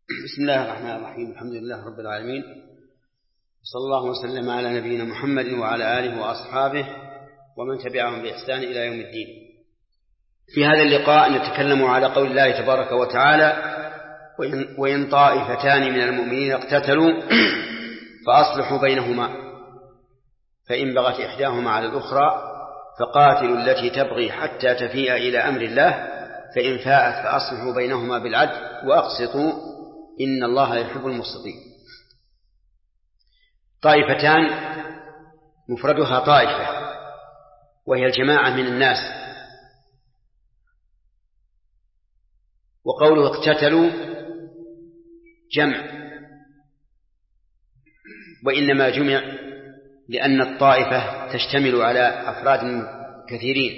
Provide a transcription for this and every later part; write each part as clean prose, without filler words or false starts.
بسم الله الرحمن الرحيم. الحمد لله رب العالمين، صلى الله وسلم على نبينا محمد وعلى آله وأصحابه ومن تبعهم بإحسان إلى يوم الدين. في هذا اللقاء نتكلم على قول الله تبارك وتعالى: وإن طائفتان من المؤمنين اقتتلوا فأصلحوا بينهما فإن بغت إحداهما على الأخرى فقاتلوا التي تبغي حتى تفيء إلى أمر الله فإن فاءت فأصلحوا بينهما بالعدل وأقسطوا إن الله يحب المقسطين. طائفتان مفردها طائفة، وهي الجماعة من الناس. وقوله اقتتلوا جمع، وإنما جمع لأن الطائفة تشتمل على أفراد كثيرين،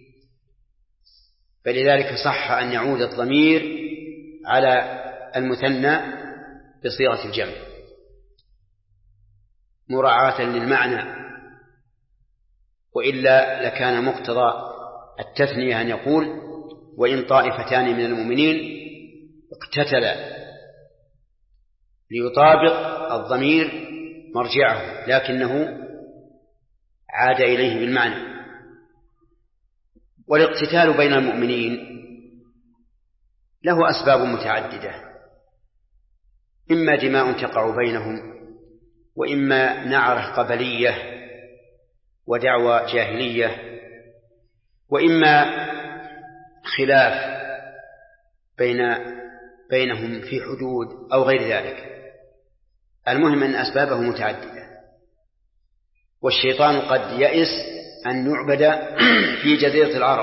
فلذلك صح أن يعود الضمير على المثنى بصيغة الجمع مراعاة للمعنى، وإلا لكان مقتضى التثنية أن يقول: وإن طائفتان من المؤمنين اقتتلا، ليطابق الضمير مرجعه، لكنه عاد إليه بالمعنى. والاقتتال بين المؤمنين له أسباب متعددة: إما دماء تقع بينهم، وإما نعرة قبلية ودعوى جاهلية، وإما خلاف بينهم في حدود أو غير ذلك. المهم أن أسبابه متعددة. والشيطان قد يئس أن يعبد في جزيرة العرب،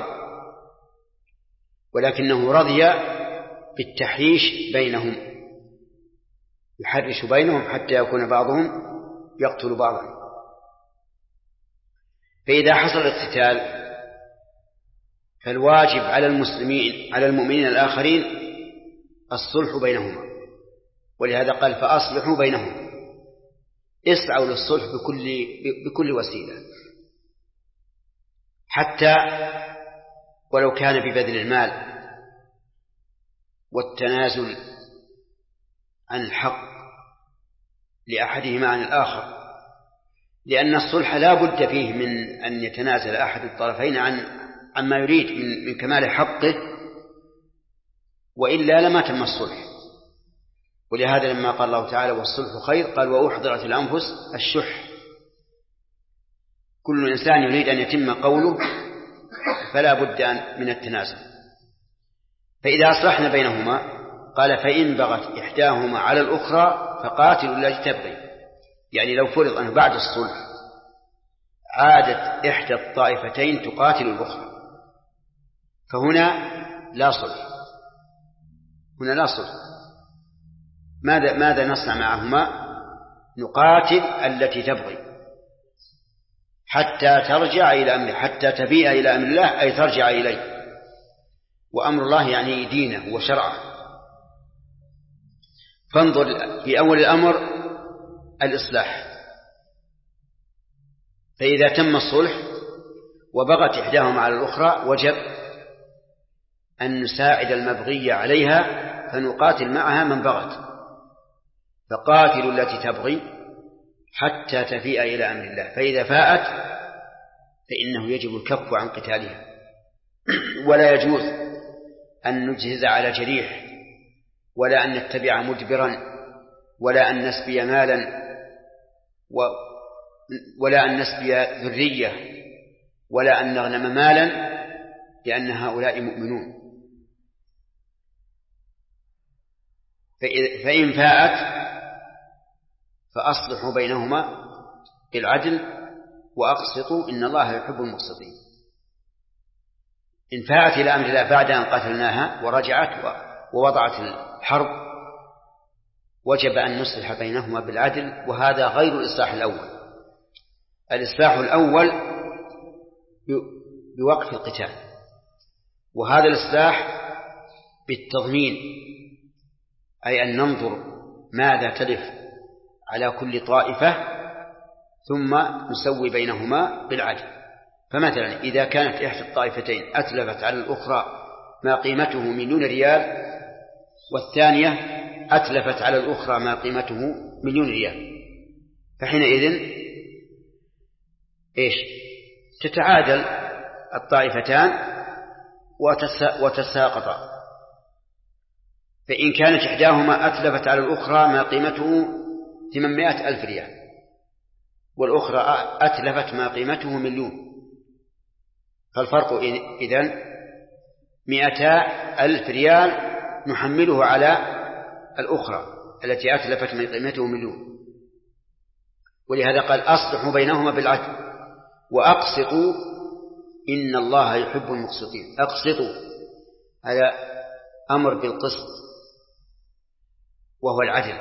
ولكنه رضي بالتحريش بينهم، يحرش بينهم حتى يكون بعضهم يقتل بعضا. فإذا حصل الاقتتال فالواجب على المؤمنين الآخرين الصلح بينهما، ولهذا قال: فأصلحوا بينهم. اسعوا للصلح بكل وسيلة، حتى ولو كان ببذل المال والتنازل عن الحق لأحدهما عن الآخر، لأن الصلح لا بد فيه من أن يتنازل أحد الطرفين عما يريد من كمال حقه، وإلا لما تم الصلح. ولهذا لما قال الله تعالى: والصلح خير، قال: وأحضرت الأنفس الشح. كل إنسان يريد أن يتم قوله، فلا بد من التنازل. فإذا أصلحنا بينهما قال: فإن بغت إحداهما على الأخرى فقاتلوا التي تبغي. يعني لو فرض أنه بعد الصلح عادت إحدى الطائفتين تقاتل الأخرى، فهنا لا صلح. هنا لا صلح. ماذا نصنع معهما؟ نقاتل التي تبغي حتى ترجع إلى أمره، حتى تبيء إلى أمر الله، أي ترجع إليه. وأمر الله يعني دينه وشرعه. فانظر في أول الأمر الإصلاح. فإذا تم الصلح وبغت إحداهما على الأخرى وجب أن نساعد المبغي عليها فنقاتل معها من بغت. فقاتلوا التي تبغي حتى تفيء إلى أمر الله، فإذا فاءت فإنه يجب الكف عن قتالها. ولا يجوز أن نجهز على جريح، ولا أن نتبع مدبرا، ولا أن نسبي مالا، ولا أن نسبي ذرية، ولا أن نغنم مالا، لأن هؤلاء مؤمنون. فإن فاءت فأصلحوا بينهما بالعدل وأقسطوا إن الله يحب المقسطين. إن فاءت إلى أمر الله بعد أن قتلناها ورجعت ووضعت الحرب وجب أن نصلح بينهما بالعدل، وهذا غير الإصلاح الأول. الإصلاح الأول بوقف القتال، وهذا الإصلاح بالتضمين، أي أن ننظر ماذا تلف على كل طائفة ثم نسوي بينهما بالعدل. فمثلا إذا كانت إحدى الطائفتين أتلفت على الأخرى ما قيمته 1,000,000 ريال، والثانية أتلفت على الأخرى ما قيمته 1,000,000 ريال، فحينئذ إيش؟ تتعادل الطائفتان وتساقطا. فإن كانت إحداهما أتلفت على الأخرى ما قيمته 800,000 ريال والأخرى أتلفت ما قيمته 1,000,000، فالفرق إذن 200,000 ريال نحمله على الأخرى التي أتلفت من قيمته 1,000,000. ولهذا قال أصلحوا بينهما بالعدل وأقسطوا إن الله يحب المقسطين. أقسطوا هذا أمر بالقسط وهو العدل،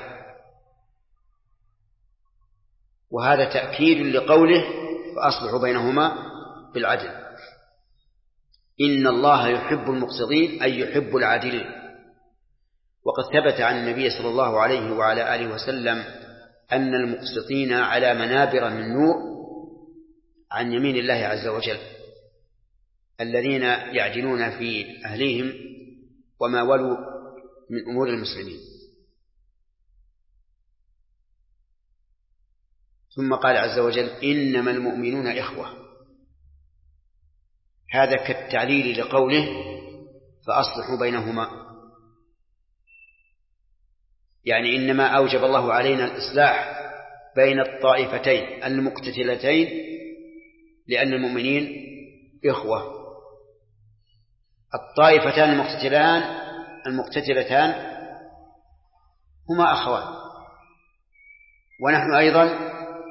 وهذا تأكيد لقوله فأصلحوا بينهما بالعدل. إن الله يحب المقسطين أي يحب العادلين. وقد ثبت عن النبي صلى الله عليه وعلى آله وسلم أن المقسطين على منابر من نور عن يمين الله عز وجل، الذين يعدلون في أهليهم وما ولوا من أمور المسلمين. ثم قال عز وجل إنما المؤمنون إخوة، هذا كالتعليل لقوله فأصلحوا بينهما، يعني إنما أوجب الله علينا الإصلاح بين الطائفتين المقتتلتين لأن المؤمنين إخوة. الطائفتان المقتتلتان هما أخوان، ونحن أيضا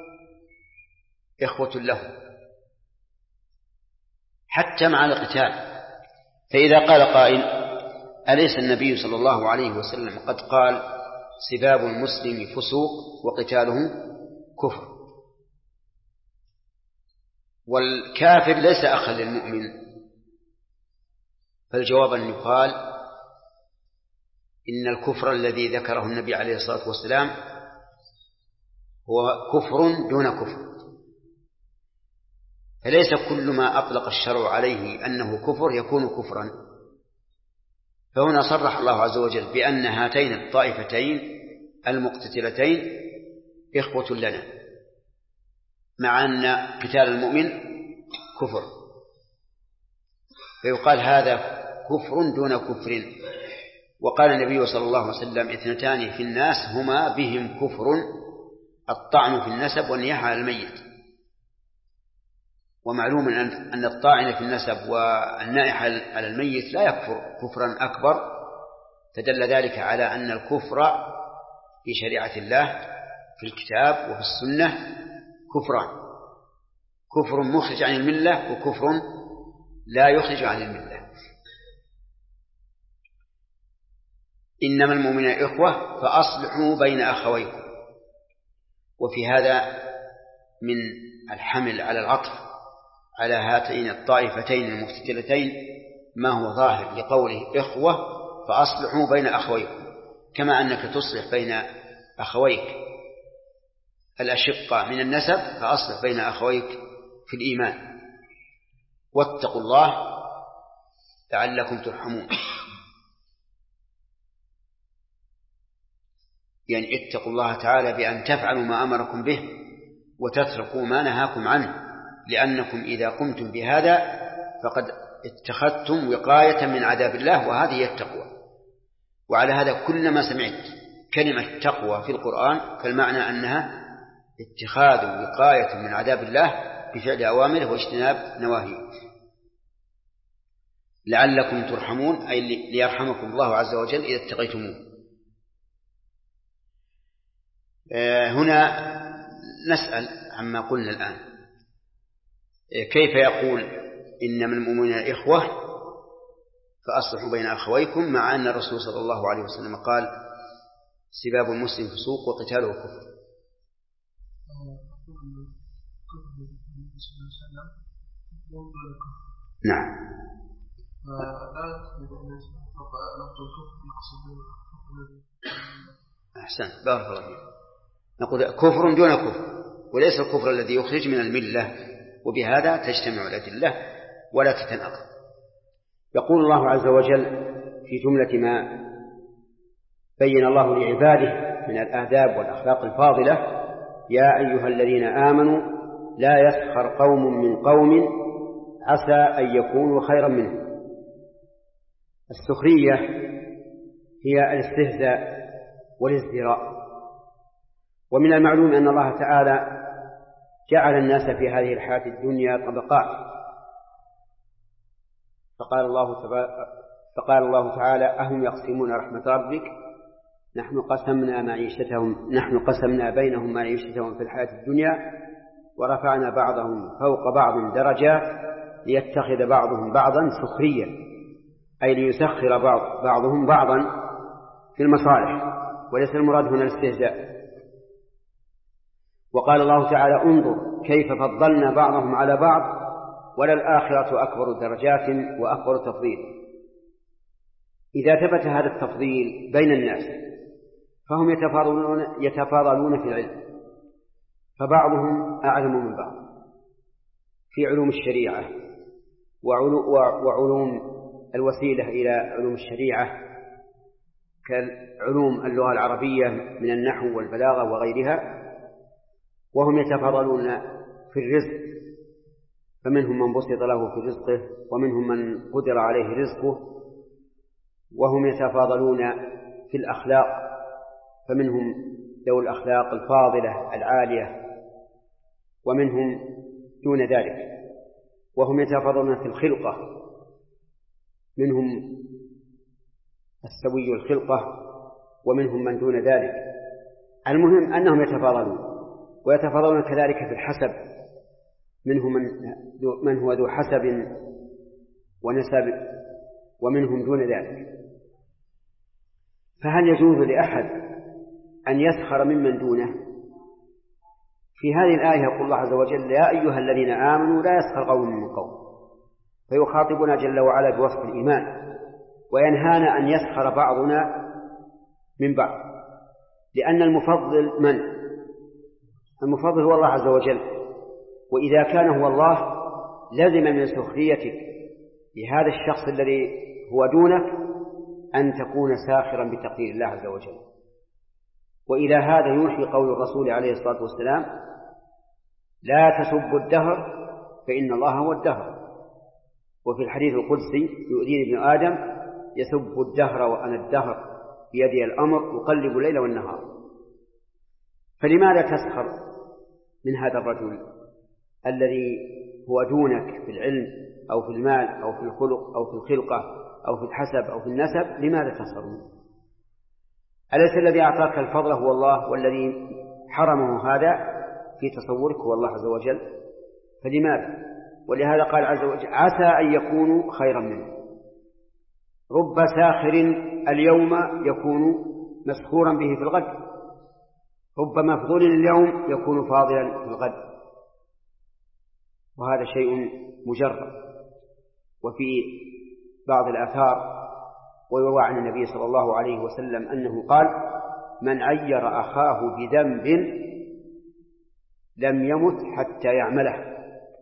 إخوة له حتى مع القتال. فإذا قال قائل أليس النبي صلى الله عليه وسلم قد قال سباب المسلم فسوق وقتاله كفر، والكافر ليس أخا للمؤمن؟ فالجواب أن يقال إن الكفر الذي ذكره النبي عليه الصلاة والسلام هو كفر دون كفر، فليس كل ما أطلق الشرع عليه أنه كفر يكون كفرا. فهنا صرح الله عز وجل بأن هاتين الطائفتين المقتتلتين إخوة لنا، مع أن قتال المؤمن كفر، فيقال هذا كفر دون كفر. وقال النبي صلى الله عليه وسلم 2 في الناس هما بهم كفر: الطعن في النسب والنياحة على الميت. ومعلوم أن الطاعن في النسب والنائح على الميت لا يكفر كفرا أكبر، فدل ذلك على أن الكفر في شريعة الله في الكتاب وفي السنة كفران: كفر مخرج عن الملة وكفر لا يخرج عن الملة. إنما المؤمنون إخوة فأصلحوا بين أخويكم. وفي هذا من الحمل على العطف على هاتين الطائفتين المقتتلتين ما هو ظاهر لقوله إخوة فأصلحوا بين أخويكم، كما أنك تصلح بين أخويك الأشقة من النسب فأصلح بين أخويك في الإيمان. واتقوا الله لعلكم ترحمون، يعني اتقوا الله تعالى بأن تفعلوا ما أمركم به وتتركوا ما نهاكم عنه، لأنكم إذا قمتم بهذا فقد اتخذتم وقاية من عذاب الله، وهذه هي التقوى. وعلى هذا كلما سمعت كلمة تقوى في القرآن فالمعنى أنها اتخاذ وقاية من عذاب الله بفعل أوامره واجتناب نواهيه. لعلكم ترحمون أي ليرحمكم الله عز وجل إذا اتقيتموه. هنا نسأل عما قلنا الآن: كيف يقول إنما المؤمنون إخوة فأصلحوا بين أخويكم مع أن الرسول صلى الله عليه وسلم قال سباب المسلم فسوق وقتاله كفر؟ نعم. أحسن، بارك الله فيك. نقول كفر دون كفر، وليس الكفر الذي يخرج من الملة، وبهذا تجتمع الأدلة ولا تتناقض. يقول الله عز وجل في جملة ما بين الله لعباده من الآداب والأخلاق الفاضلة: يا أيها الذين آمنوا لا يسخر قوم من قوم عسى أن يكونوا خيرا منهم. السخرية هي الاستهزاء والازدراء. ومن المعلوم أن الله تعالى جعل الناس في هذه الحياة الدنيا طبقات، فقال الله تعالى: أهم يقسمون رحمة ربك نحن قسمنا بينهم معيشتهم في الحياة الدنيا ورفعنا بعضهم فوق بعض درجات ليتخذ بعضهم بعضا سخريا، أي ليسخر بعضهم بعضا في المصالح، وليس المراد هنا الاستهزاء. وقال الله تعالى: انظر كيف فضلنا بعضهم على بعض وللآخرة أكبر درجات وأكبر تفضيل. إذا ثبت هذا التفضيل بين الناس فهم يتفاضلون في العلم، فبعضهم أعلم من بعض في علوم الشريعة وعلوم الوسيلة إلى علوم الشريعة كعلوم اللغة العربية من النحو والبلاغة وغيرها، وهم يتفاضلون في الرزق، فمنهم من بسط له في رزقه ومنهم من قدر عليه رزقه، وهم يتفاضلون في الأخلاق، فمنهم ذو الأخلاق الفاضلة العالية ومنهم دون ذلك، وهم يتفاضلون في الخلقة، منهم السوي الخلقة ومنهم من دون ذلك. المهم أنهم يتفاضلون، ويتفاضلون كذلك في الحسب، منهم من هو ذو حسب ونسب ومنهم دون ذلك. فهل يجوز لأحد أن يسخر ممن دونه؟ في هذه الآية يقول الله عز وجل: يا أيها الذين آمنوا لا يسخر قوم من قوم، فيخاطبنا جل وعلا بوصف الإيمان، وينهانا أن يسخر بعضنا من بعض، لأن المفضل من؟ المفضل هو الله عز وجل، وإذا كان هو الله لزم من سخريتك لهذا الشخص الذي هو دونك أن تكون ساخرا بتقدير الله عز وجل. وإلى هذا يوحي قول الرسول عليه الصلاة والسلام: لا تسبوا الدهر فإن الله هو الدهر. وفي الحديث القدسي: يؤذيني ابن آدم يسب الدهر وأنا الدهر بيدي الأمر أقلب الليل والنهار. فلماذا تسخر من هذا الرجل الذي هو دونك في العلم أو في المال أو في الخلق أو في الخلقة أو في الحسب أو في النسب؟ لماذا تسخر منه؟ أليس الذي أعطاك الفضل هو الله، والذي حرمه هذا في تصورك هو الله عز وجل؟ فلماذا؟ ولهذا قال عز وجل: عسى أن يكونوا خيرا منه. رب ساخر اليوم يكون مسخورا به في الغد، رب مفضول اليوم يكون فاضلا في الغد، وهذا شيء مجرد. وفي بعض الآثار ويروى عن النبي صلى الله عليه وسلم أنه قال: من عير أخاه بذنب لم يمت حتى يعمله.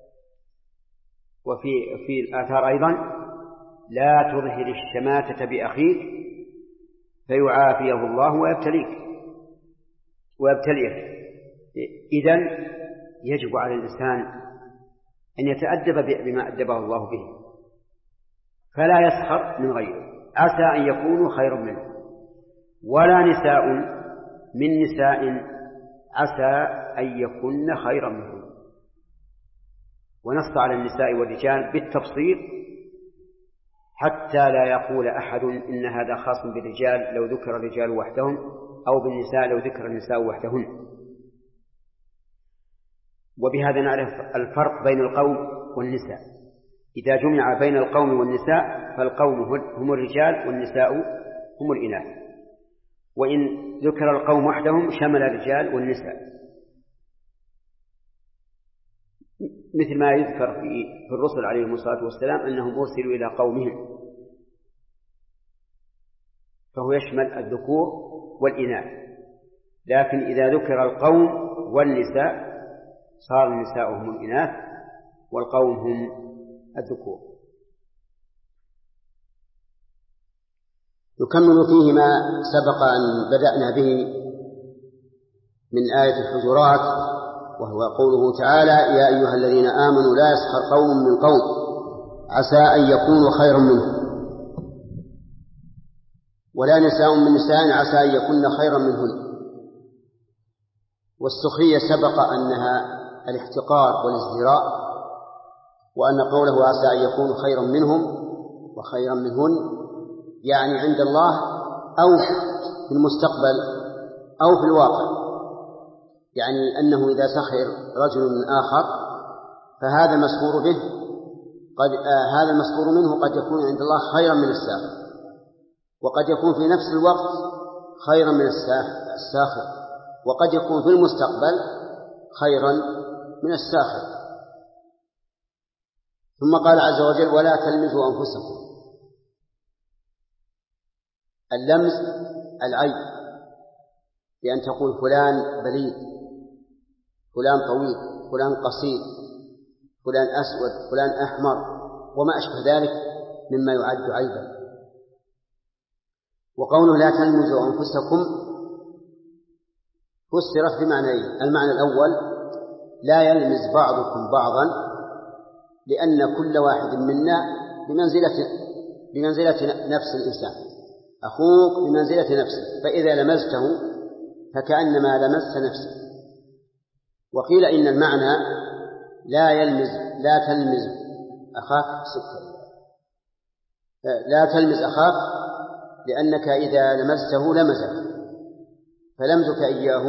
وفي الآثار أيضا: لا تظهر الشماتة بأخيك فيعافيه الله ويبتليك. إذن يجب على الإنسان أن يتأدب بما أدبه الله به، فلا يسخر من غيره. عسى أن يكونوا خيرا منه. ولا نساء من نساء عسى أن يكون خيرا منه. ونص على النساء والرجال بالتفصيل حتى لا يقول أحد إن هذا خاص بالرجال لو ذكر الرجال وحدهم، أو بالنساء لو ذكر النساء وحدهن. وبهذا نعرف الفرق بين القوم والنساء. إذا جمع بين القوم والنساء فالقوم هم الرجال والنساء هم الإناث، وإن ذكر القوم وحدهم شمل الرجال والنساء، مثل ما يذكر في الرسل عليهم الصلاة والسلام أنهم أرسلوا إلى قومهم، فهو يشمل الذكور والإناث. لكن إذا ذكر القوم والنساء صار النساء هم الإناث والقوم هم الذكور. نكمل فيه ما سبق أن بدأنا به من آية الحجرات، وهو قوله تعالى: يا أيها الذين آمنوا لا يسخر قوم من قوم عسى أن يكونوا خيرا منهم، ولا نساء من نساء عسى أن يكون خيرا منهن. والسخرية سبق أنها الاحتقار والازدراء، وأن قوله عسى أن يكونوا خيرا منهم وخيرا منهن يعني عند الله أو في المستقبل أو في الواقع، يعني أنه إذا سخر رجل من آخر فهذا المسخور به هذا المسخور منه قد يكون عند الله خيرا من الساخر، وقد يكون في نفس الوقت خيرا من الساخر، وقد يكون في المستقبل خيرا من الساخر. ثم قال عز وجل: ولا تلمزوا أنفسكم. اللمز العيب، بأن تقول فلان بليد، فلان طويل، فلان قصير، فلان أسود، فلان أحمر، وما أشبه ذلك مما يعد عيبا. وقوله لا تلمزوا أنفسكم فسرت بمعنيين: المعنى الأول لا يلمز بعضكم بعضا، لأن كل واحد منا بمنزلة نفس الإنسان، أخوك بمنزلة نفسه، فإذا لمزته فكأنما لمست نفسه. وقيل إن المعنى لا تلمز أخاك لأنك إذا لمسته لمزك، فلمزك إياه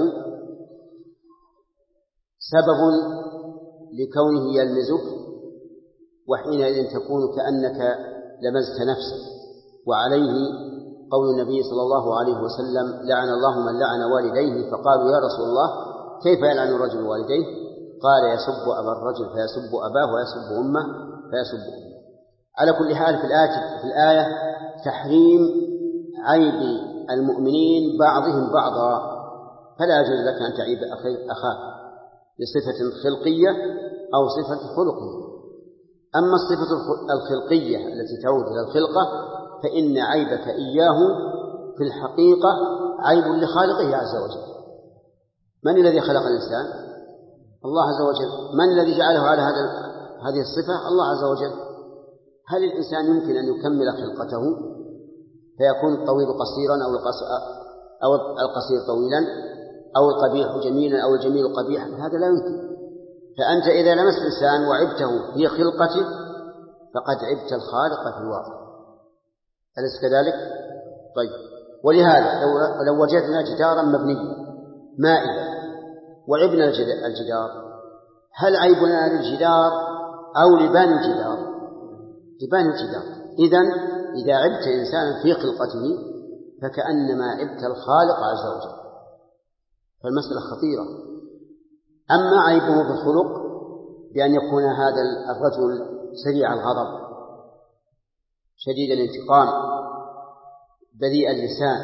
سبب لكونه يلمزك، وحينئذ تكون كأنك لمزت نفسك. وعليه قول النبي صلى الله عليه وسلم: لعن الله من لعن والديه. فقالوا: يا رسول الله كيف يلعن الرجل والديه؟ قال: يسب أبا الرجل فيسب أباه، ويسب أمه فيسب أمه. على كل حال في الآية تحريم عيب المؤمنين بعضهم بعضا، فلا يجوز لك أن تعيب أخاك بصفة خلقية أو صفة خلقية. أما الصفة الخلقية التي تعود إلى الخلقة فإن عيبك إياه في الحقيقة عيب لخالقه عز وجل. من الذي خلق الإنسان؟ الله عز وجل. من الذي جعله على هذه الصفة؟ الله عز وجل. هل الإنسان يمكن أن يكمل خلقته فيكون الطويل قصيرا أو القصير طويلا أو القبيح جميلا أو الجميل قبيحا؟ هذا لا يمكن. فأنت إذا لمست الإنسان وعبته في خلقته فقد عبت الخالق في الواقع، أليس كذلك؟ طيب، ولهذا لو وجدنا جدارا مبنيا مائلا وعبنا الجدار، هل عيبنا للجدار أو لبان الجدار؟ لبان الجدار. إذا عبت إنسانا في خلقته فكأنما عبت الخالق عز وجل، فالمسألة خطيرة. أما عيبه في الخلق بأن يكون هذا الرجل سريع الغضب، شديد الانتقام، بذيء اللسان،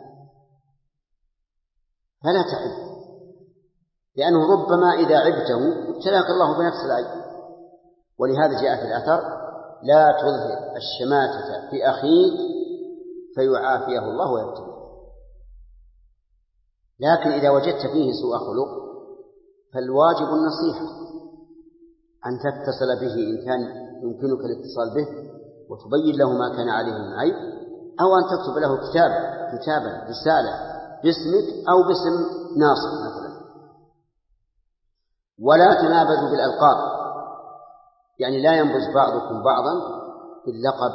فلا تعب، لأنه ربما إذا عبته ابتلاك الله بنفس العيب. ولهذا جاء في الأثر: لا تظهر الشماتة في أخيك فيعافيه الله ويبتليه. لكن إذا وجدت فيه سوء خلق فالواجب النصيحة، أن تتصل به إن كان يمكنك الاتصال به وتبين له ما كان عليه من عيب، أو أن تكتب له كتابا رسالة باسمك أو باسم ناصر مثلا. ولا تنابذوا بالألقاب، يعني لا ينبذ بعضكم بعضا باللقب،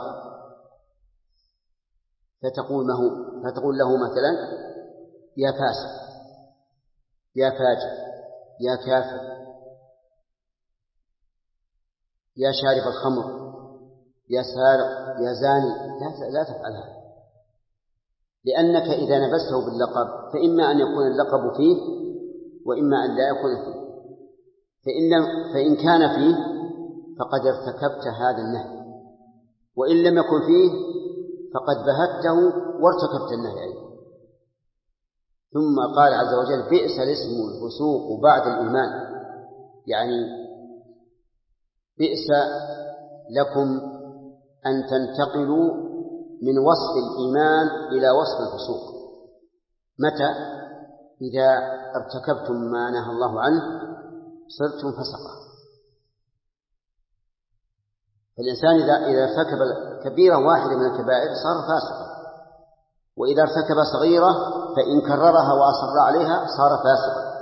فتقول له مثلا: يا فاسق، يا فاجر، يا كافر، يا شارب الخمر، يا سارق، يا زاني. لا تفعل هذا، لأنك إذا نبذته باللقب فإما أن يكون اللقب فيه وإما أن لا يكون فيه. فإن كان فيه فقد ارتكبت هذا النهي، وإن لم يكن فيه فقد بهته وارتكبت النهي أيضا. ثم قال عز وجل: بئس الاسم الفسوق بعد الإيمان، يعني بئس لكم أن تنتقلوا من وصف الإيمان إلى وصف الفسوق. متى؟ إذا ارتكبتم ما نهى الله عنه صرتم فسقة. فالإنسان إذا ارتكب كبيرة واحدة من الكبائر صار فاسقا، وإذا ارتكب صغيرة فإن كررها وأصر عليها صار فاسقا.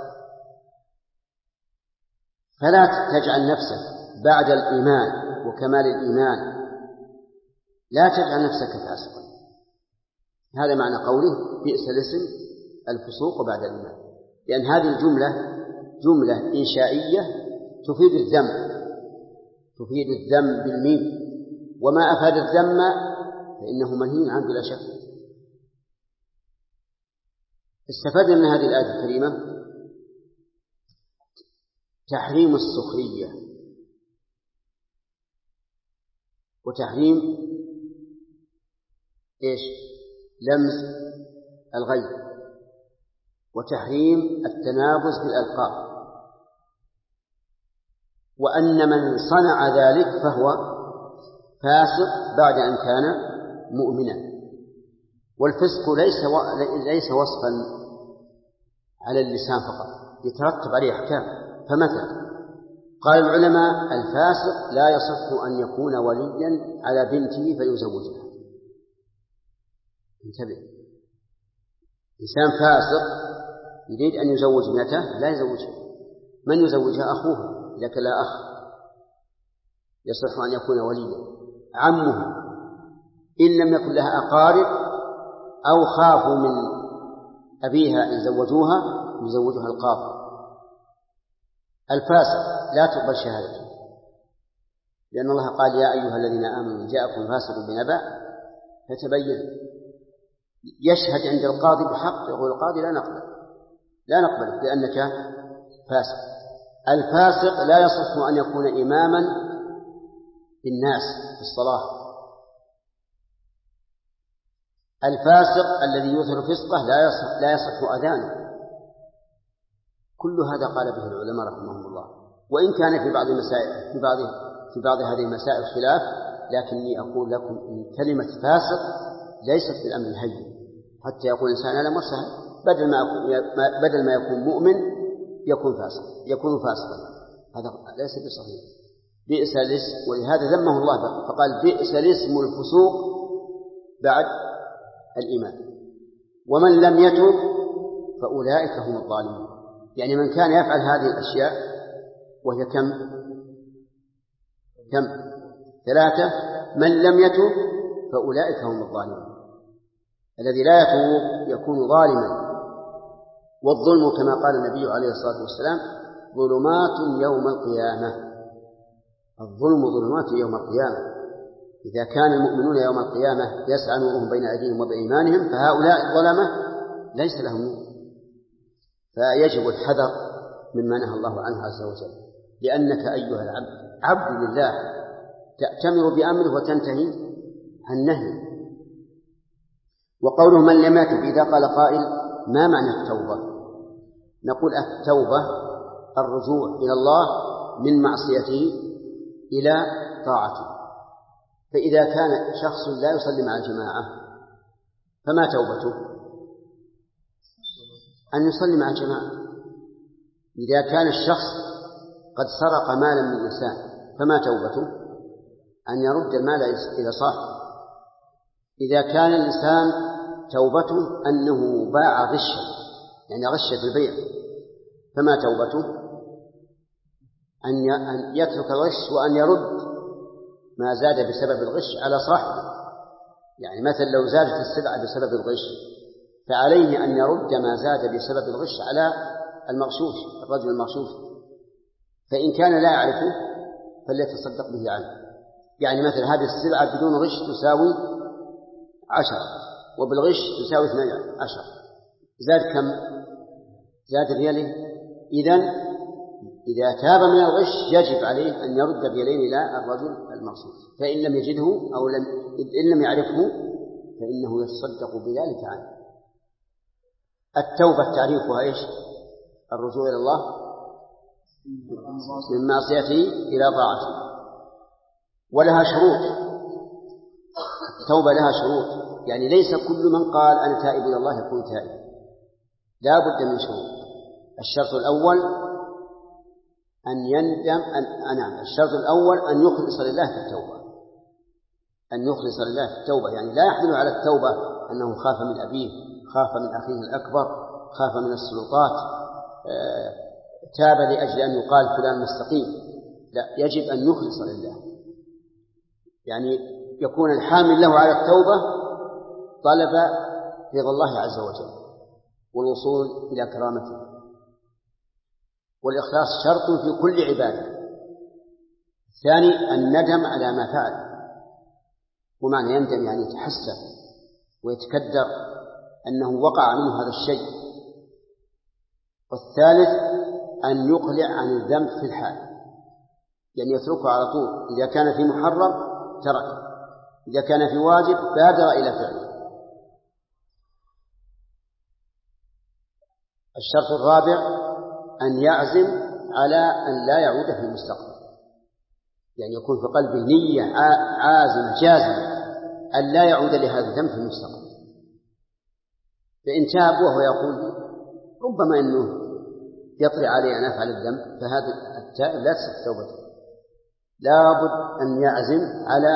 فلا تجعل نفسك بعد الإيمان وكمال الإيمان لا تجعل نفسك فاسقا. هذا معنى قوله بئس الاسم الفسوق بعد الإيمان، لأن هذه الجملة جملة إنشائية تفيد الذم، تفيد الذم بالميم، وما أفاد الذم فإنه منهي عنه بلا شك. استفدنا من هذه الآية الكريمة تحريم السخرية وتحريم لمس الغيب وتحريم التنابز بالألقاب، وأن من صنع ذلك فهو فاسق بعد أن كان مؤمنا. والفسق ليس وصفا على اللسان فقط، يترتب عليه أحكام. فمثلا قال العلماء الفاسق لا يصح أن يكون وليا على بنته فيزوجها. انتبه، إنسان فاسق يريد أن يزوج ابنته لا يزوجها. من يزوجها؟ أخوها إذا كان لا أخ يصح أن يكون وليا. عمها إن لم يكن لها أقارب أو خافوا من أبيها إن زوجوها يزوجها القاضي. الفاسق لا تقبل شهادته، لأن الله قال يا أيها الذين آمنوا إن جاءكم فاسق بنبأ فتبين. يشهد عند القاضي بحق، يقول القاضي لا نقبل لأنك فاسق. الفاسق لا يصح أن يكون إماما بالناس في الصلاة. الفاسق الذي يظهر فسقه لا يصح أذانه. كل هذا قال به العلماء رحمهم الله، وإن كان في بعض هذه المسائل خلاف، لكني أقول لكم إن كلمة فاسق ليست بالأمر الهين حتى يقول الإنسان أنا مرسل، بدل ما يكون مؤمن يكون فاسقا. هذا ليس بصحيح. بئس الاسم، ولهذا ذمه الله فقال بئس الاسم الفسوق بعد الإيمان. ومن لم يتب فأولئك هم الظالمون. يعني من كان يفعل هذه الأشياء وهي كم 3، من لم يتب فأولئك هم الظالمون. الذي لا يتوب يكون ظالما. والظلم كما قال النبي عليه الصلاة والسلام ظلمات يوم القيامة. الظلم ظلمات يوم القيامة. إذا كان المؤمنون يوم القيامة يسعى نورهم بين أيديهم وبأيمانهم، فهؤلاء الظلمة ليس لهم نور. فيجب الحذر مما نهى الله عنه عز وجل، لأنك أيها العبد عبد لله تأتمر بأمره وتنتهي عن نهيه. وقوله من لم يتب، إذا قال قائل ما معنى التوبة؟ نقول التوبة الرجوع إلى الله من معصيته إلى طاعته. فإذا كان شخص لا يصلي مع الجماعة فما توبته؟ أن يصلي مع الجماعة. إذا كان الشخص قد سرق مالا من إنسان فما توبته؟ أن يرد المال إلى صاحبه. إذا كان الإنسان توبته أنه باع غشا، يعني غش في البيع، فما توبته؟ أن يترك الغش وأن يرد ما زاد بسبب الغش على صاحبه. يعني مثلا لو زادت السلعة بسبب الغش فعليه أن يرد ما زاد بسبب الغش على المغشوش، الرجل المغشوش. فإن كان لا يعرفه فليتصدق به عنه. يعني مثلا هذه السلعة بدون غش تساوي 10 وبالغش تساوي 12، زاد كم؟ زاد ريالين. إذا تاب من الغش يجب عليه أن يرد ريالين إلى الرجل المغشوش. فإن لم يجده أو إن لم يعرفه فإنه يتصدق بذلك عنه. التوبة تعريفها إيش؟ الرجوع إلى الله من معصيته إلى طاعته. ولها شروط. التوبة لها شروط، يعني ليس كل من قال أنا تائب إلى الله يكون تائب، لا بد من شروط. الشرط الأول أن يندم الشرط الأول أن يخلص لله في التوبة، أن يخلص لله في التوبة، يعني لا يحمل على التوبة أنه خاف من أبيه، خاف من أخيه الأكبر، خاف من السلطات، تاب لأجل أن يقال فلان مستقيم. لا، يجب أن يخلص لله، يعني يكون الحامل له على التوبة طلب رضا الله عز وجل والوصول إلى كرامته، والإخلاص شرط في كل عبادة. الثاني الندم على ما فعل، ومعنى يندم يعني يتحسر ويتكدر أنه وقع منه هذا الشيء. والثالث أن يقلع عن الذنب في الحال، يعني يتركه على طول، إذا كان في محرم ترك، إذا كان في واجب بادر إلى فعله. الشرط الرابع أن يعزم على أن لا يعود في المستقبل، يعني يكون في قلبه نية عازمة جازمة أن لا يعود لهذا الذنب في المستقبل. فإن تاب وهو يقول ربما أنه يطري علي أن أفعل الذنب، فهذا التائب لا تصح توبته، لابد أن يعزم على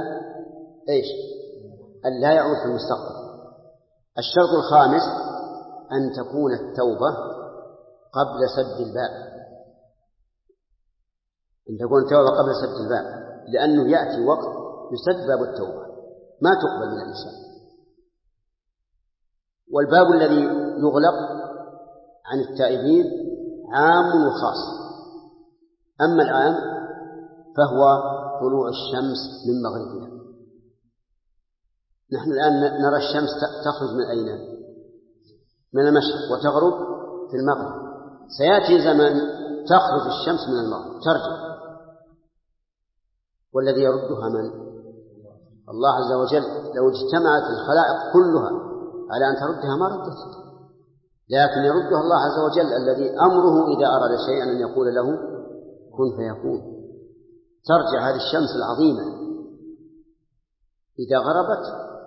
أن لا يعود في المستقبل. الشرط الخامس أن تكون التوبة قبل سد الباب، أن تكون التوبة قبل سد الباب، لأنه يأتي وقت يسد باب التوبة ما تقبل من الإنسان. والباب الذي يغلق عن التائبين عام وخاص. أما العام فهو طلوع الشمس من مغربها. نحن الآن نرى الشمس تخرج من أين؟ من المشرق وتغرب في المغرب. سيأتي زمن تخرج الشمس من المغرب ترجع، والذي يردها من؟ الله عز وجل. لو اجتمعت الخلائق كلها على أن تردها ما ردت، لكن يردها الله عز وجل الذي أمره إذا أراد شيئا أن يقول له كن فيكون. ترجع هذه الشمس العظيمة إذا غربت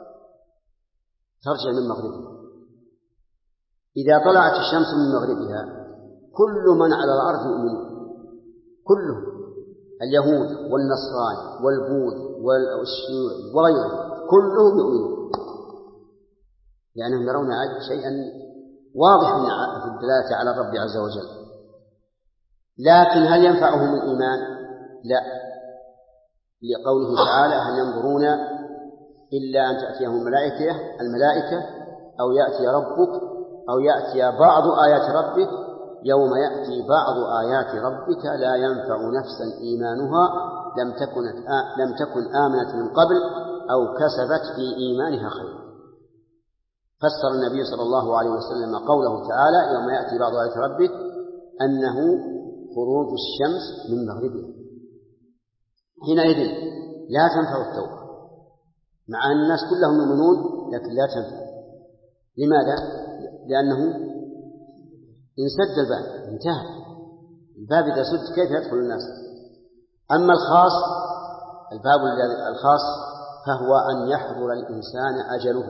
ترجع من مغربها. إذا طلعت الشمس من مغربها كل من على الأرض يؤمنون، كلهم، اليهود والنصارى والبوذ والشيوعي وغيرهم كلهم يؤمنون، لأنهم يرون شيئا واضحا في الدلالة على الرب عز وجل. لكن هل ينفعهم الإيمان؟ لا، لقوله تعالى هل ينظرون إلا أن تأتيهم الملائكة أو يأتي ربك أو يأتي بعض آيات ربك يوم يأتي بعض آيات ربك لا ينفع نفسا إيمانها لم تكن آمنت من قبل أو كسبت في إيمانها خيرا. فسر النبي صلى الله عليه وسلم قوله تعالى يوم يأتي بعض آيات ربك أنه خروج الشمس من مغربها. حينئذ لا تنفع التوبة، مع أن الناس كلهم يؤمنون لكن لا تنفع. لماذا؟ لأنه انسد الباب، انتهى الباب. إذا سد كيف يدخل الناس؟ أما الخاص، الباب الخاص فهو أن يحضر الإنسان أجله.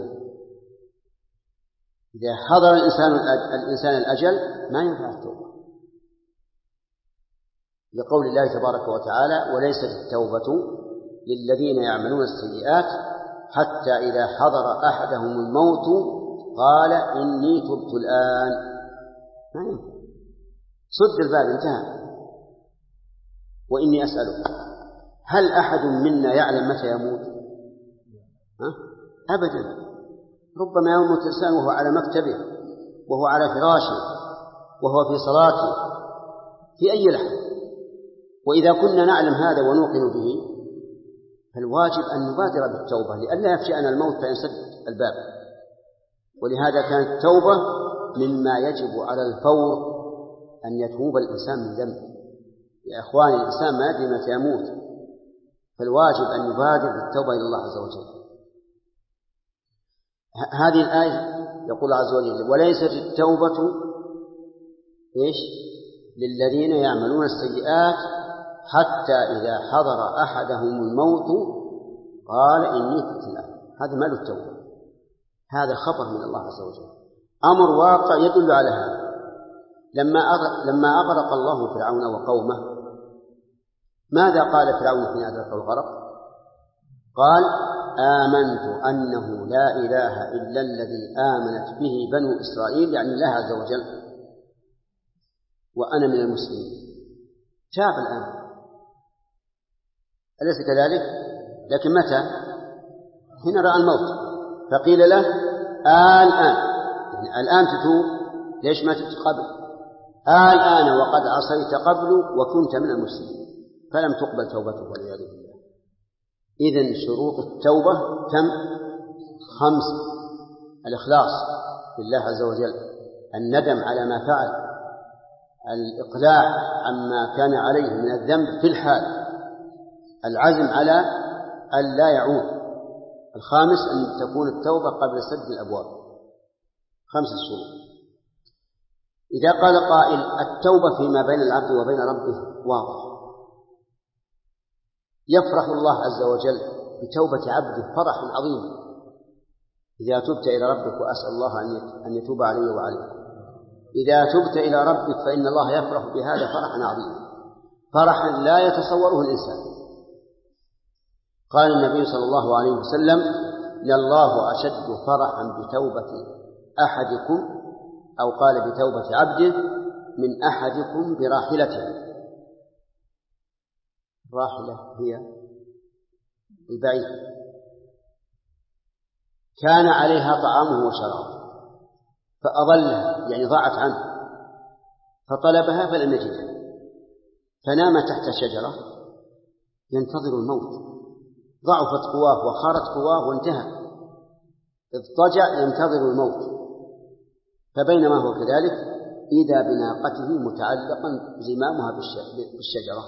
إذا حضر الإنسان الأجل ما ينفع التوبة، لقول الله تبارك وتعالى وليست التوبة للذين يعملون السيئات حتى إذا حضر أحدهم الموت قال إني تبت الآن. ما ينفع، سد الباب انتهى. وإني أسألك هل أحد منا يعلم متى يموت؟ أبدا. ربما يموت الإنسان وهو على مكتبه وهو على فراشه وهو في صلاته في أي لحظة. وإذا كنا نعلم هذا ونوقن به فالواجب أن نبادر بالتوبة لئلا يفجأنا الموت فينسد الباب. ولهذا كانت التوبة مما يجب على الفور أن يتوب الإنسان من ذنبه. يا إخواني، الإنسان ما يدري متى يموت، فالواجب أن يبادر بالتوبة إلى الله عز وجل. هذه الآية يقول عز وجل وليست التوبة للذين يعملون السيئات حتى إذا حضر أحدهم الموت قال إني تبت الآن. هذا ما له التوبة، هذا خبر من الله عز وجل، أمر واقع يدل على هذا. لما أغرق الله فرعون وقومه ماذا قال فرعون حين أدرك الغرق؟ قال آمنت أنه لا إله إلا الذي آمنت به بنو إسرائيل، يعني الله عز وجل، وأنا من المسلمين. تاب الآن، أليس كذلك؟ لكن متى؟ حين رأى الموت فقيل له الآن تتوب. ليش ما تتوب قبل؟ الآن وقد عصيت قبل وكنت من المسلمين، فلم تقبل توبته والعياذ بالله. إذن شروط التوبة كم؟ 5: الإخلاص لله عز وجل، الندم على ما فعل، الإقلاع عما كان عليه من الذنب في الحال، العزم على أن لا يعود، 5: أن تكون التوبة قبل سد الأبواب. 5 شروط. إذا قال قائل التوبة فيما بين العبد وبين ربه واضح، يفرح الله عز وجل بتوبة عبده فرحا عظيما إذا تبت إلى ربك، وأسأل الله أن يتوب علي وعليكم. إذا تبت إلى ربك فإن الله يفرح بهذا فرحا عظيما، فرحا لا يتصوره الإنسان. قال النبي صلى الله عليه وسلم: لله أشد فرحا بتوبة أحدكم، أو قال بتوبة عبده، من أحدكم براحلته. الراحلة هي البعير، كان عليها طعامه وشرابه فأضلها، يعني ضاعت عنه، فطلبها فلم يجدها، فنام تحت شجرة ينتظر الموت، ضعفت قواه وخارت قواه وانتهى، اضطجع ينتظر الموت. فبينما هو كذلك إذا بناقته متعلقا زمامها بالشجرة،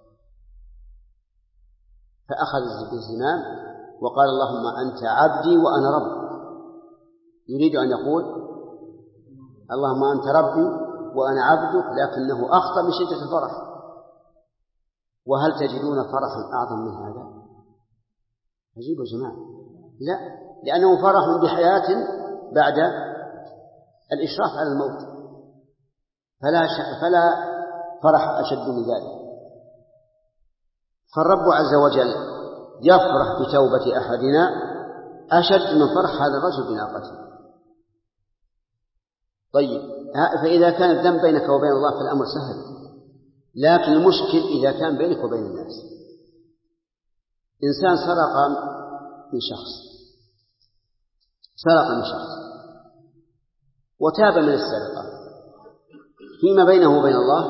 فأخذ بالزمام وقال: اللهم أنت عبدي وأنا رب. يريد أن يقول: اللهم أنت ربي وأنا عبدك، لكنه أخطأ من شدة الفرح. وهل تجدون فرحا أعظم من هذا؟ عجيب يا جماعة. لا، لأنه فرح بحياة بعد الإشراف على الموت، فلا فرح أشد من ذلك. فالرب عز وجل يفرح بتوبة أحدنا أشد من فرح هذا الرجل بناقته. طيب، فإذا كان الذنب بينك وبين الله فالأمر سهل، لكن المشكل إذا كان بينك وبين الناس. إنسان سرق من شخص وتاب من السرقة، فيما بينه وبين الله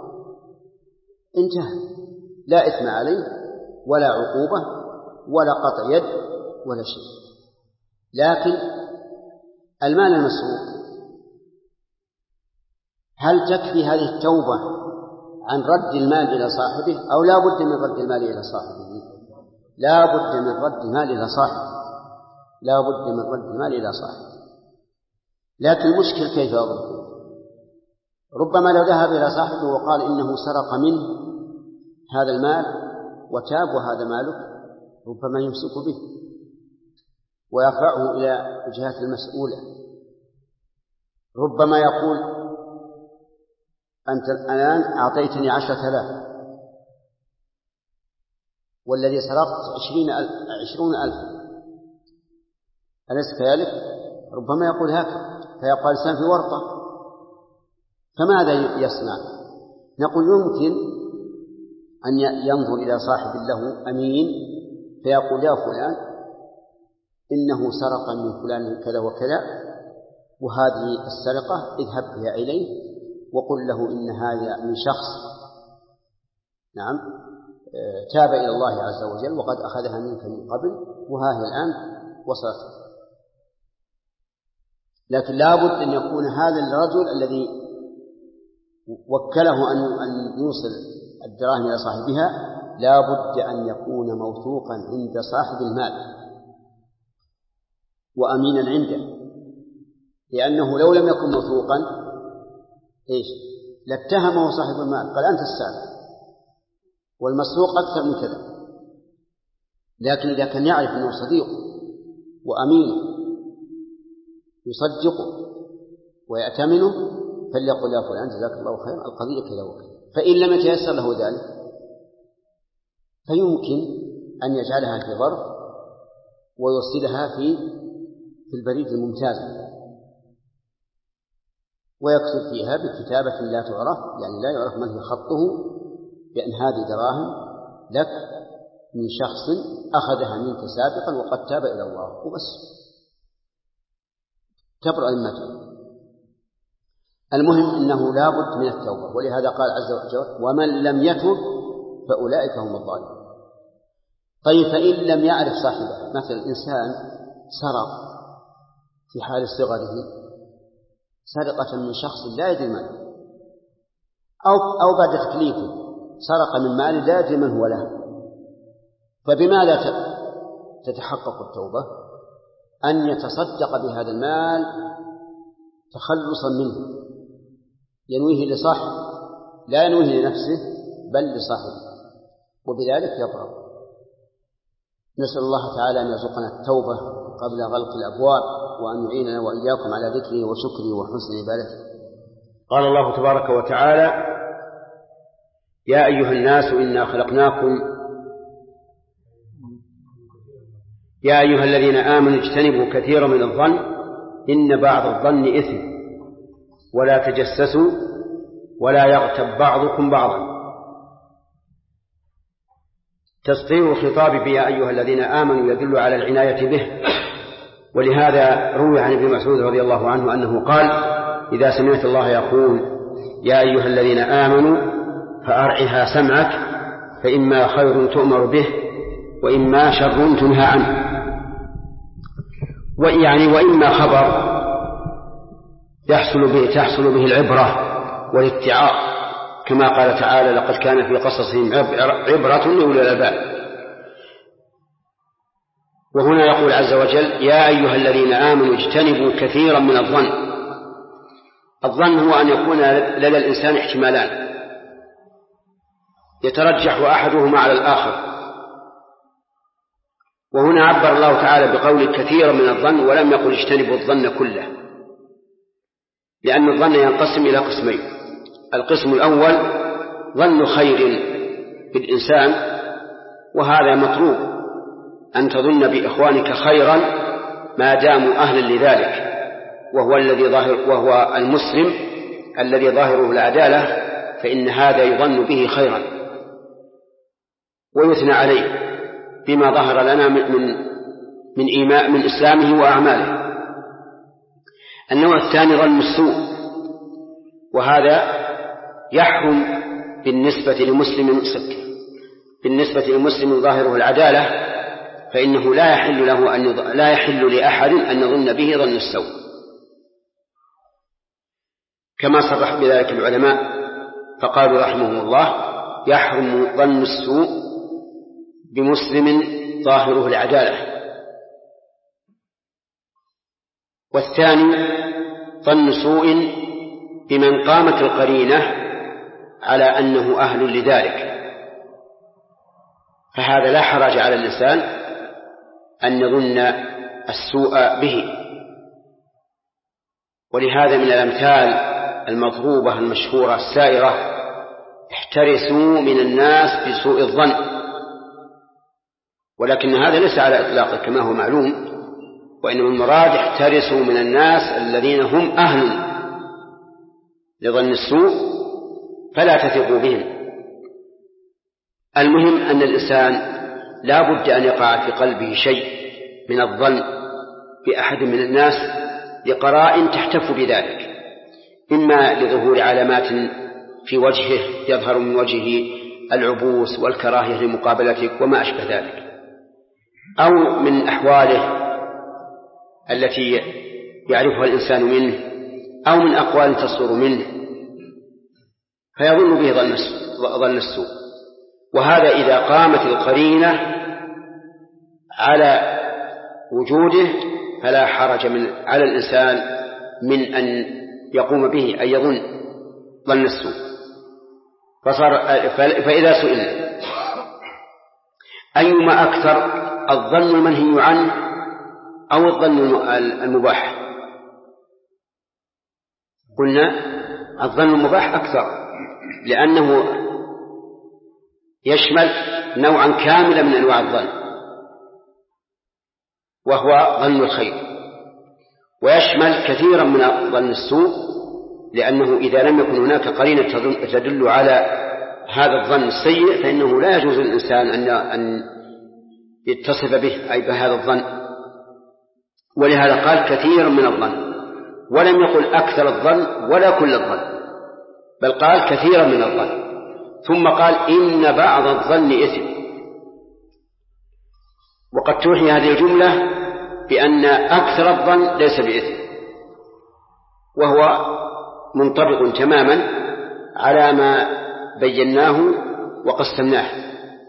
انتهى، لا إثم عليه ولا عقوبة ولا قطع يد ولا شيء. لكن المال المسروق، هل تكفي هذه التوبة عن رد المال إلى صاحبه، أو لا بد من رد المال إلى صاحبه؟ لا بد من رد المال إلى صاحبه، لا بد من رد المال إلى صاحبه. لكن المشكل كيف يضرب؟ ربما لو ذهب إلى صاحبه وقال إنه سرق منه هذا المال وتاب وهذا مالك، ربما يمسك به ويرفعه إلى الجهات المسؤولة. ربما يقول: أنت الآن أعطيتني 10,000 والذي سرقت 20,000، أليس كذلك؟ ربما يقول هكذا، فيقال الإنسان في ورطة. فماذا يصنع؟ نقول يمكن أن ينظر إلى صاحب له أمين فيقول: يا فلان، إنه سرق من فلان كذا وكذا، وهذه السرقة اذهب بها إليه وقل له إن هذا من شخص تاب إلى الله عز وجل وقد أخذها منك من قبل، وها هي الآن وصلت. لكن لا بد أن يكون هذا الرجل الذي وكله أن يوصل الدراهم إلى صاحبها لا بد أن يكون موثوقا عند صاحب المال وأمينا عنده، لأنه لو لم يكن موثوقا لاتهمه صاحب المال، قال: أنت السارق والمسروق أكثر من كذا. لكن إذا كان يعرف أنه صديق وأمينه يصدقه ويأتمنه فليقل يا فلان جزاك الله خيرا القضية كذا وكذا. فإن لم يتيسر له ذلك فيمكن أن يجعلها في ظرف ويرسلها في البريد الممتاز ويكتب فيها بكتابة لا تعرف، يعني لا يعرف من هي خطه، بأن هذه دراهم لك من شخص أخذها منك سابقا وقد تاب إلى الله وبس، تبرأ ذمته. المهم أنه لا بد من التوبة، ولهذا قال عز وجل ومن لم يتب فأولئك هم الظالمون. طيب فإن لم يعرف صاحبه، مثلا إنسان سرق في حال صغره سرقة من شخص لا يدري من، أو بعد تكليفه سرق من مال لا يدري من هو له، فبماذا تتحقق التوبة؟ أن يتصدق بهذا المال تخلصا منه، ينويه لصاحب لا ينويه لنفسه بل لصاحبه، وبذلك يبرأ. نسأل الله تعالى أن يرزقنا التوبة قبل غلق الأبواب، وأن يعيننا وإياكم على ذكره وشكره وحسن عبادته. قال الله تبارك وتعالى يا أيها الناس إنا خلقناكم يا أيها الذين آمنوا اجتنبوا كثيرا من الظن إن بعض الظن إثم ولا تجسسوا ولا يغتب بعضكم بعضا. تصدير الخطاب بيا أيها الذين آمنوا يدل على العناية به، ولهذا روي عن ابن مسعود رضي الله عنه أنه قال إذا سمعت الله يقول يا أيها الذين آمنوا فأرعها سمعك فإما خير تؤمر به وإما شر تنهى عنه، وإما خبر تحصل به العبرة والاتعاظ، كما قال تعالى لقد كان في قصصهم عبرة لأولي الألباب. وهنا يقول عز وجل يا أيها الذين آمنوا اجتنبوا كثيرا من الظن. الظن هو أن يكون لدى الإنسان احتمالان يترجح أحدهما على الآخر، وهنا عبر الله تعالى بقول كثيرا من الظن ولم يقل اجتنبوا الظن كله، لأن الظن ينقسم إلى قسمين. القسم الأول ظن خير بالإنسان، وهذا مطلوب أن تظن بإخوانك خيرا ما داموا أهلا لذلك، وهو المسلم الذي ظاهره العدالة، فإن هذا يظن به خيرا ويثنى عليه بما ظهر لنا من إسلامه وأعماله. النوع الثاني ظن السوء، وهذا يحرم بالنسبة لمسلم ظاهره العدالة، فإنه لا يحل لأحد أن يظن به ظن السوء، كما صرح بذلك العلماء فقالوا رحمهم الله يحرم ظن السوء بمسلم ظاهره العدالة. والثاني ظن سوء بمن قامت القرينة على أنه أهل لذلك، فهذا لا حرج على الإنسان أن يظن السوء به. ولهذا من الأمثال المضروبة المشهورة السائرة احترسوا من الناس بسوء الظن، ولكن هذا ليس على إطلاقه كما هو معلوم، وإنما المراد احترسوا من الناس الذين هم أهل لظن السوء فلا تثقوا بهم. المهم أن الإنسان لا بد أن يقع في قلبه شيء من الظن بأحد من الناس لقرائن تحتف بذلك، إما لظهور علامات في وجهه يظهر من وجهه العبوس والكراهية لمقابلتك وما أشبه ذلك، أو من أحواله التي يعرفها الإنسان منه، أو من أقوال تصدر منه فيظن به ظن السوء. وهذا إذا قامت القرينة على وجوده فلا حرج على الإنسان من أن يقوم به أن يظن ظن السوء. فإذا سئلنا أيما أكثر الظن المنهي عنه أو الظن المباح؟ قلنا الظن المباح أكثر، لأنه يشمل نوعا كاملا من أنواع الظن، وهو ظن الخير، ويشمل كثيرا من ظن السوء، لأنه إذا لم يكن هناك قرينة تدل على هذا الظن السيء فإنه لا يجوز للإنسان أن يتصف به أي بهذا الظن. ولهذا قال كثيرا من الظن، ولم يقل أكثر الظن ولا كل الظن، بل قال كثيرا من الظن، ثم قال إن بعض الظن إثم. وقد توحي هذه الجملة بأن أكثر الظن ليس بإثم، وهو منطبق تماما على ما بيناه وقسمناه،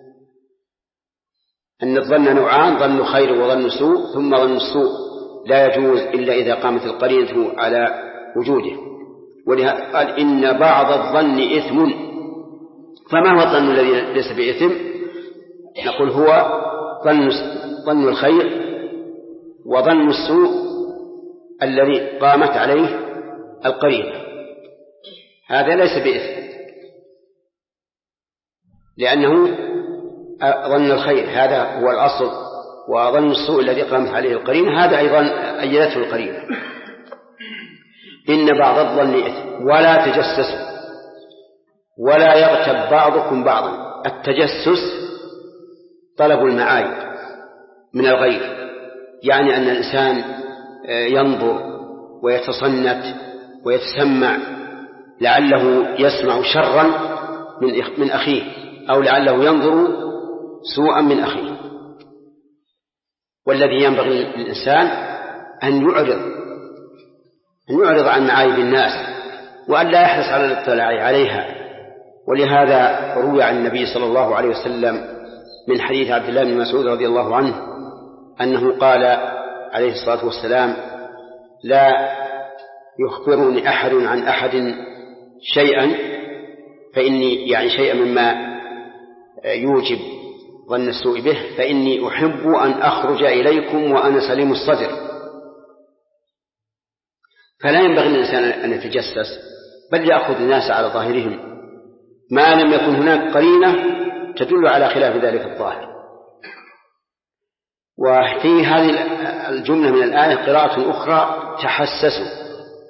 أن الظن نوعان: ظن خير وظن سوء، ثم ظن السوء لا يجوز إلا إذا قامت القرينة على وجوده. ولهذا قال إن بعض الظن إثم. فما هو الظن الذي ليس بإثم؟ نقول هو ظن الخير وظن السوء الذي قامت عليه القرينة، هذا ليس بإثم، لأنه ظن الخير هذا هو الأصل، وظن السوء الذي قامت عليه القرينة هذا أيضا أيدته القرينة. إن بعض الظن إثم ولا تجسسوا ولا يغتب بعضكم بعضا. التجسس طلب المعايب من الغير، يعني أن الإنسان ينظر ويتصنت ويتسمع لعله يسمع شرا من أخيه، أو لعله ينظر سوءا من أخيه. والذي ينبغي للإنسان أن يعرض عن معايب الناس، وأن لا يحرص على الاطلاع عليها. ولهذا روي عن النبي صلى الله عليه وسلم من حديث عبد الله بن مسعود رضي الله عنه أنه قال عليه الصلاة والسلام: لا يخبرني أحد عن أحد شيئا فإني يعني شيئا مما يوجب ظن السوء به، فإني أحب أن أخرج إليكم وأنا سليم الصدر. فلا ينبغي للإنسان أن يتجسس، بل يأخذ الناس على ظاهرهم ما لم يكن هناك قرينة تدل على خلاف ذلك الظاهر. وفي هذه الجملة من الآية قراءة أخرى: تحسسوا.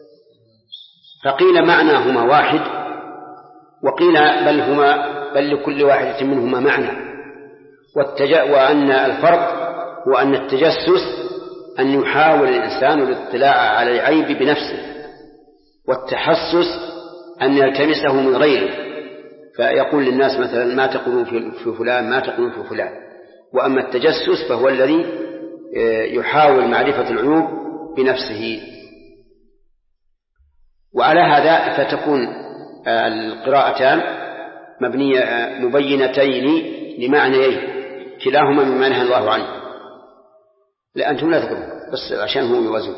فقيل معناهما واحد، وقيل بل لكل واحدة منهما معنى، وأن الفرق هو أن التجسس أن يحاول الإنسان الاطلاع على العيب بنفسه، والتحسس أن يلتمسه من غيره، فيقول للناس مثلا ما تقولون في فلان ما تقولون في فلان. وأما التجسس فهو الذي يحاول معرفة العيوب بنفسه. وعلى هذا فتكون القراءتان مبينتين لمعنيين كلاهما مما نهى الله عنه. لأنتم لا تقولون بس عشان هو يوازن.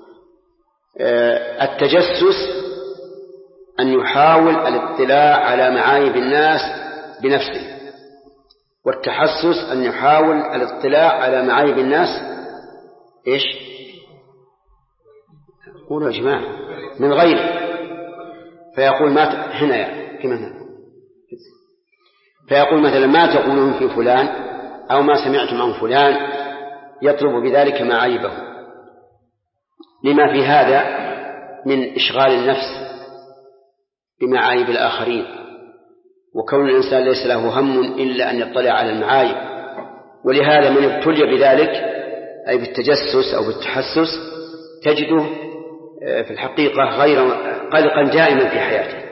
التجسس أن يحاول الاطلاع على معايب الناس بنفسه، والتحسس أن يحاول الاطلاع على معايب الناس إيش؟ قولوا يا جماعة من غيره. فيقول فيقول مثلا ما تقولون في فلان أو ما سمعتم عن فلان، يطلب بذلك معايبه، لما في هذا من إشغال النفس بمعايب الآخرين، وكون الإنسان ليس له هم إلا أن يطلع على المعايب. ولهذا من ابتلي بذلك أي بالتجسس أو بالتحسس تجده في الحقيقة غير قلقا دائما في حياته،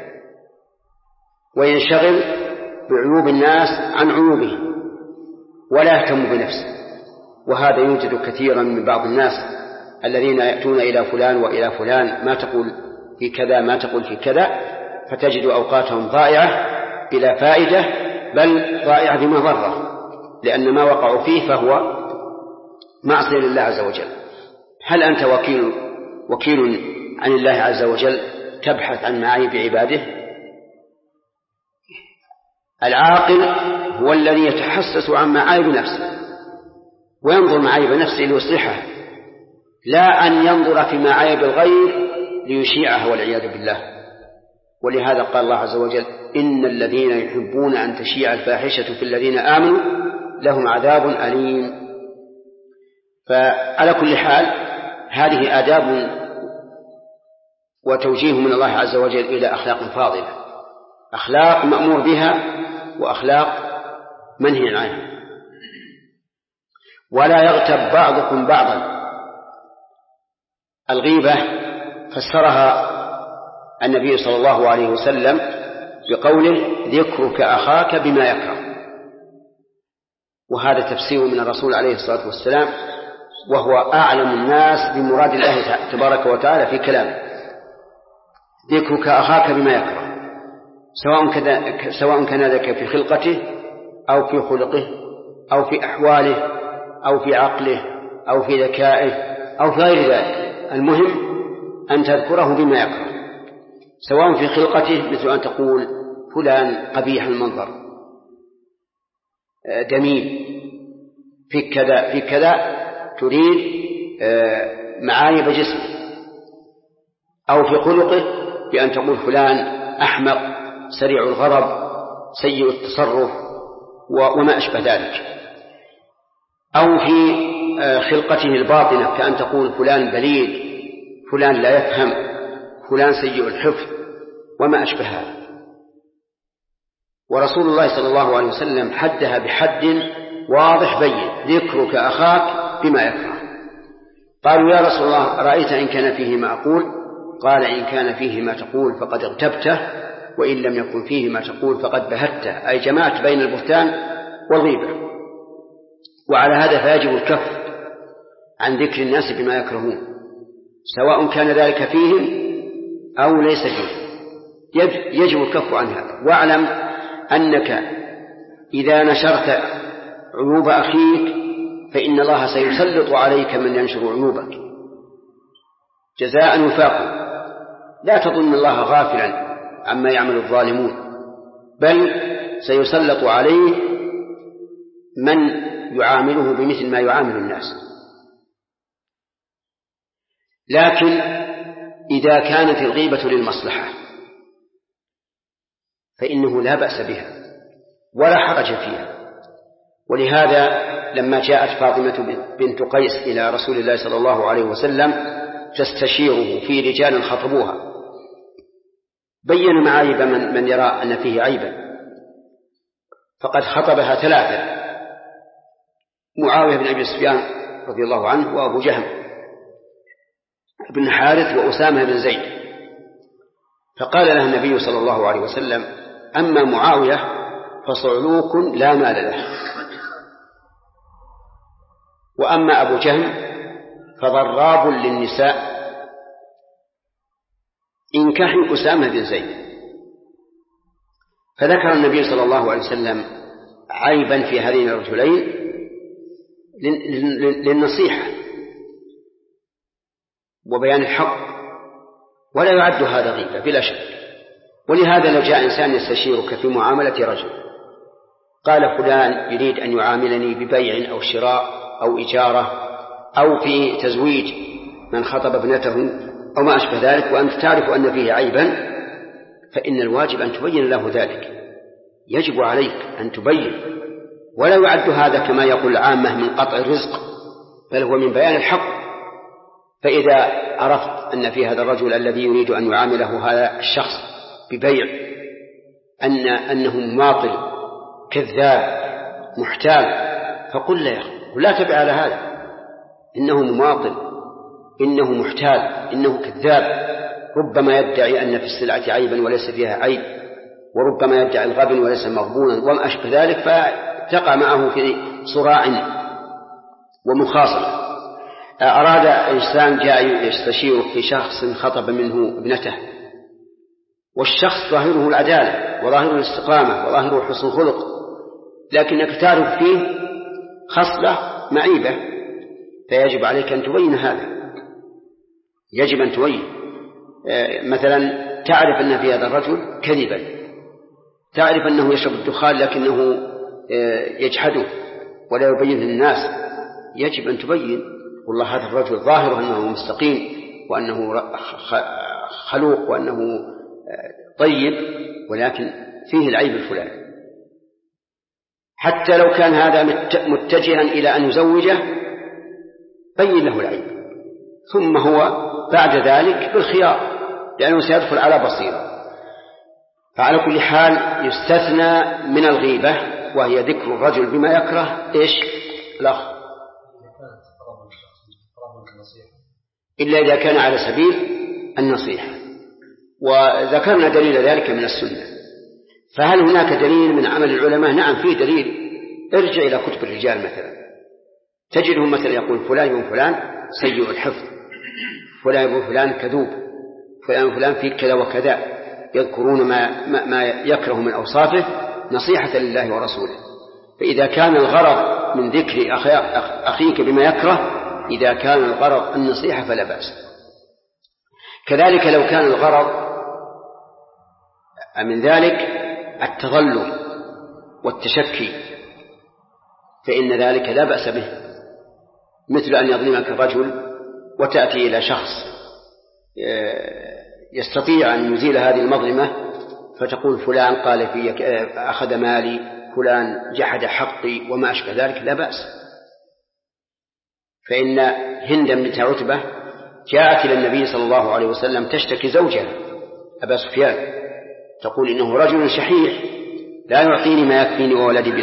وينشغل بعيوب الناس عن عيوبه ولا يهتم بنفسه. وهذا يوجد كثيرا من بعض الناس الذين يأتون إلى فلان وإلى فلان ما تقول في كذا ما تقول في كذا، فتجد أوقاتهم ضائعة بلا فائدة، بل ضائعة بمضرة، لأن ما وقعوا فيه فهو معصية لله عز وجل. هل أنت وكيل عن الله عز وجل تبحث عن معايب عباده؟ العاقل هو الذي يتحسس عن معايب نفسه وينظر معايب نفسه ليصلحها، لا أن ينظر فيما عيب الغير ليشيعه والعياذ بالله. ولهذا قال الله عز وجل: إن الذين يحبون أن تشيع الفاحشة في الذين آمنوا لهم عذاب أليم. فعلى كل حال هذه آداب وتوجيه من الله عز وجل إلى أخلاق فاضلة، أخلاق مأمور بها وأخلاق منهي عنها. ولا يغتب بعضكم بعضا. الغيبة فسرها النبي صلى الله عليه وسلم بقوله: ذكرك أخاك بما يكره. وهذا تفسير من الرسول عليه الصلاة والسلام، وهو أعلم الناس بمراد الله تبارك وتعالى في كلامه. ذكرك أخاك بما يكره، سواء كان ذلك في خلقته أو في خلقه أو في أحواله أو في عقله أو في ذكائه أو في غير ذلك. المهم أن تذكره بما يكره، سواء في خلقته مثل أن تقول فلان قبيح المنظر، دميم، في كذا في كذا، تريد معايب جسمه. أو في خلقه بأن تقول فلان أحمق، سريع الغضب، سيء التصرف وما أشبه ذلك. أو في خلقته الباطنة كأن تقول فلان بليد، فلان لا يفهم، فلان سيء الحفظ وما أشبه هذا. ورسول الله صلى الله عليه وسلم حدها بحد واضح بين: ذكرك أخاك بما يكره. قالوا: يا رسول الله رأيت إن كان فيه ما أقول؟ قال: إن كان فيه ما تقول فقد اغتبته، وإن لم يكن فيه ما تقول فقد بهته، أي جمعت بين البهتان والغيبة. وعلى هذا فيجب الكف عن ذكر الناس بما يكرهون، سواء كان ذلك فيهم أو ليس فيهم، يجب الكف عن هذا. واعلم أنك إذا نشرت عيوب أخيك فإن الله سيسلط عليك من ينشر عيوبك جزاء وفاقا. لا تظن الله غافلا عما يعمل الظالمون، بل سيسلط عليه من يعامله بمثل ما يعامل الناس. لكن إذا كانت الغيبة للمصلحة فإنه لا بأس بها ولا حرج فيها. ولهذا لما جاءت فاطمة بنت قيس إلى رسول الله صلى الله عليه وسلم تستشيره في رجال خطبوها، بين معايب من يرى أن فيه عيبا، فقد خطبها 3: معاوية بن أبي سفيان رضي الله عنه، وأبو جهم بن حارث، وأسامة بن زيد. فقال لها النبي صلى الله عليه وسلم: أما معاوية فصعلوك لا مال له، وأما أبو جهم فضراب للنساء، انكحوا أسامة بن زيد. فذكر النبي صلى الله عليه وسلم عيبا في هذين الرجلين للنصيحة وبيان الحق، ولا يعد هذا غيبة بلا شك. ولهذا لو جاء إنسان يستشيرك في معاملة رجل، قال فلان يريد أن يعاملني ببيع أو شراء أو إجارة أو في تزويج من خطب ابنته أو ما أشبه ذلك، وأنت تعرف أن فيه عيبا، فإن الواجب أن تبين له ذلك. يجب عليك أن تبين، ولا يعد هذا كما يقول العامة من قطع الرزق، بل هو من بيان الحق. فإذا عرفت أن في هذا الرجل الذي يريد أن يعامله هذا الشخص ببيع أنه مماطل كذاب محتال، فقل له: لا تبع على هذا، إنه مماطل، إنه محتال، إنه كذاب، ربما يدعي أن في السلعة عيبا وليس فيها عيب، وربما يدعي الغبن وليس مغبونا وما أشبه ذلك، فتقع معه في صراع ومخاصمة. أراد إنسان جاء يستشير في شخص خطب منه ابنته، والشخص ظاهره العدالة وظاهره الاستقامة وظاهره حسن الخلق، لكنك تعرف فيه خصلة معيبة، فيجب عليك أن تبين هذا. يجب أن تبين. مثلا تعرف أن في هذا الرجل كذبا، تعرف أنه يشرب الدخان لكنه يجحده ولا يبين للناس، يجب أن تبين والله هذا الرجل ظاهره أنه مستقيم وأنه خلوق وأنه طيب، ولكن فيه العيب الفلاني. حتى لو كان هذا متجها إلى أن يزوجه بين له العيب، ثم هو بعد ذلك بالخيار، لأنه سيدخل على بصيرة. فعلى كل حال يستثنى من الغيبة، وهي ذكر الرجل بما يكره إيش الأخ، إلا إذا كان على سبيل النصيحة، وذكرنا دليل ذلك من السنة. فهل هناك دليل من عمل العلماء؟ نعم فيه دليل. ارجع إلى كتب الرجال مثلا، تجدهم مثلا يقول فلان بن فلان سيء الحفظ، فلان بن فلان كذوب، فلان بن فلان فيه كذا وكذا، يذكرون ما يكره من أوصافه نصيحة لله ورسوله. فإذا كان الغرض من ذكر أخيك بما يكره، إذا كان الغرض النصيحة فلا بأس. كذلك لو كان الغرض من ذلك التظلم والتشكي فإن ذلك لا بأس به، مثل أن يظلمك الرجل وتأتي إلى شخص يستطيع أن يزيل هذه المظلمة فتقول فلان قال فيك أخذ مالي، فلان جحد حقي وما أشبه ذلك، لا بأس. فإن هند بنت عتبة جاءت إلى النبي صلى الله عليه وسلم تشتكي زوجها أبا سفيان، تقول إنه رجل شحيح لا يعطيني ما يكفيني وولدي.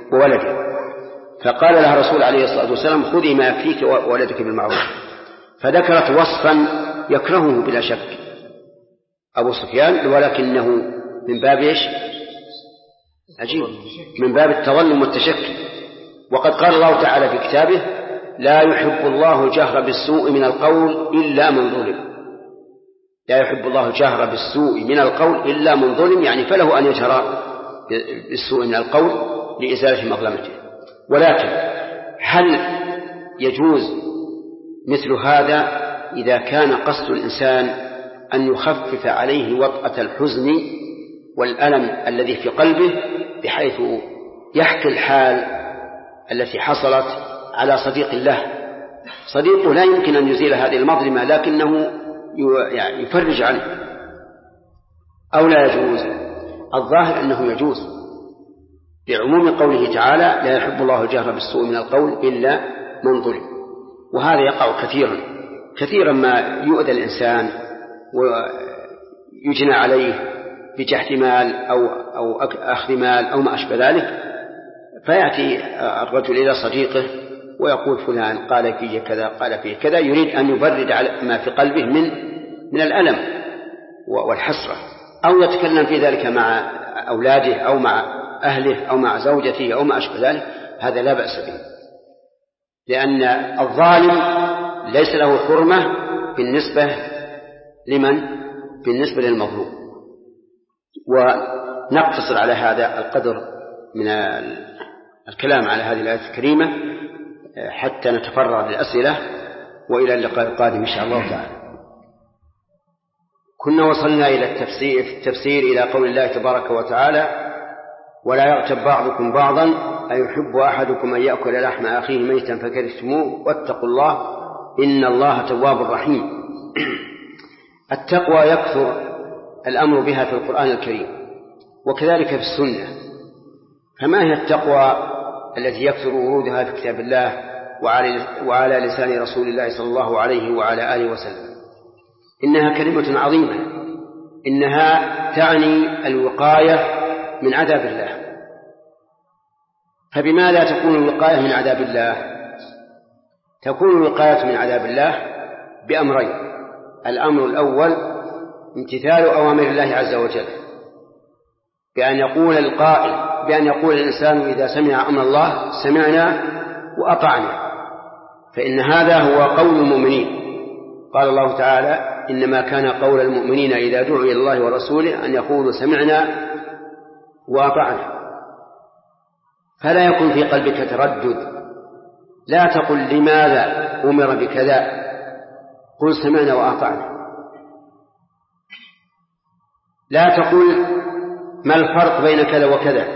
فقال لها رسول عليه الصلاة والسلام خذي ما يكفيك وولدك بالمعروف. فذكرت وصفا يكرهه بلا شك أبو سفيان، ولكنه من باب إيش؟ عجيب، من باب التظلم والتشكي. وقد قال الله تعالى في كتابه لا يحب الله جهر بالسوء من القول إلا من ظلم. لا يحب الله جهر بالسوء من القول إلا من ظلم، يعني فله أن يجهر بالسوء من القول لإزالة مظلمته. ولكن هل يجوز مثل هذا إذا كان قصد الإنسان أن يخفف عليه وطأة الحزن والألم الذي في قلبه، بحيث يحكي الحال التي حصلت على صديق له، صديقه لا يمكن أن يزيل هذه المظلمة لكنه يفرج عنه، أو لا يجوز؟ الظاهر أنه يجوز لعموم قوله تعالى لا يحب الله الجهر بالسوء من القول إلا من ظلم. وهذا يقع كثيرا ما يؤذى الإنسان ويجنى عليه بجحد مال أو أخذ مال أو ما أشبه ذلك، فيأتي الرجل إلى صديقه ويقول فلان قال فيه كذا قال فيه كذا، يريد أن يبرد على ما في قلبه من الألم والحسرة، أو يتكلم في ذلك مع أولاده أو مع أهله أو مع زوجته أو ما أشبه ذلك. هذا لا بأس به، لأن الظالم ليس له حرمة بالنسبة لمن؟ بالنسبة للمظلوم. ونقتصر على هذا القدر من الكلام على هذه الآية الكريمة حتى نتفرغ للأسئلة، وإلى اللقاء القادم إن شاء الله تعالى. كنا وصلنا إلى التفسير إلى قول الله تبارك وتعالى ولا يغتب بعضكم بعضا أيحب أحدكم أن يأكل لحم أخيه ميتا فكرهتموه واتقوا الله إن الله تواب رحيم. التقوى يكثر الأمر بها في القرآن الكريم وكذلك في السنة. فما هي التقوى التي يكثر ورودها في كتاب الله وعلى لسان رسول الله صلى الله عليه وعلى آله وسلم؟ إنها كلمة عظيمة، إنها تعني الوقاية من عذاب الله. فبماذا تكون الوقاية من عذاب الله؟ تكون الوقاية من عذاب الله بأمرين. الأمر الأول امتثال أوامر الله عز وجل، بأن يقول الإنسان إذا سمع أمر الله سمعنا وأطعنا، فإن هذا هو قول المؤمنين. قال الله تعالى إنما كان قول المؤمنين إذا دعوا إلى الله ورسوله أن يقولوا سمعنا وأطعنا. فلا يكون في قلبك تردد، لا تقل لماذا أمر بكذا، قل سمعنا وأطعنا. لا تقل ما الفرق بين كذا وكذا،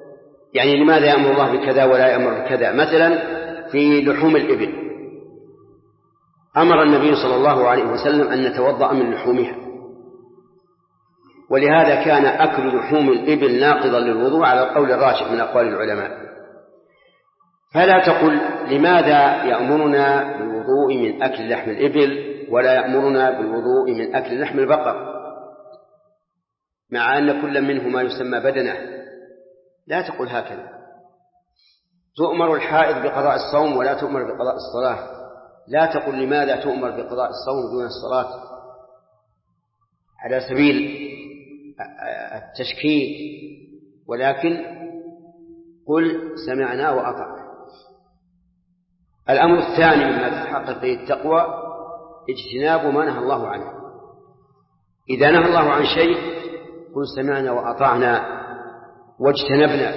يعني لماذا يأمر الله بكذا ولا يأمر بكذا. مثلا في لحوم الإبل أمر النبي صلى الله عليه وسلم أن نتوضأ من لحومها، ولهذا كان أكل لحوم الإبل ناقضا للوضوء على القول الراجح من أقوال العلماء. فلا تقل لماذا يأمرنا بالوضوء من أكل لحم الإبل ولا يأمرنا بالوضوء من أكل لحم البقر، مع أن كل منهما يسمى بدنه. لا تقل هكذا. تؤمر الحائض بقضاء الصوم ولا تؤمر بقضاء الصلاة. لا تقل لماذا تؤمر بقضاء الصوم دون الصلاة على سبيل التشكيك، ولكن قل سمعنا وأطعنا. الأمر الثاني مما تتحقق به التقوى اجتناب ما نهى الله عنه. إذا نهى الله عن شيء قل سمعنا وأطعنا واجتنبنا،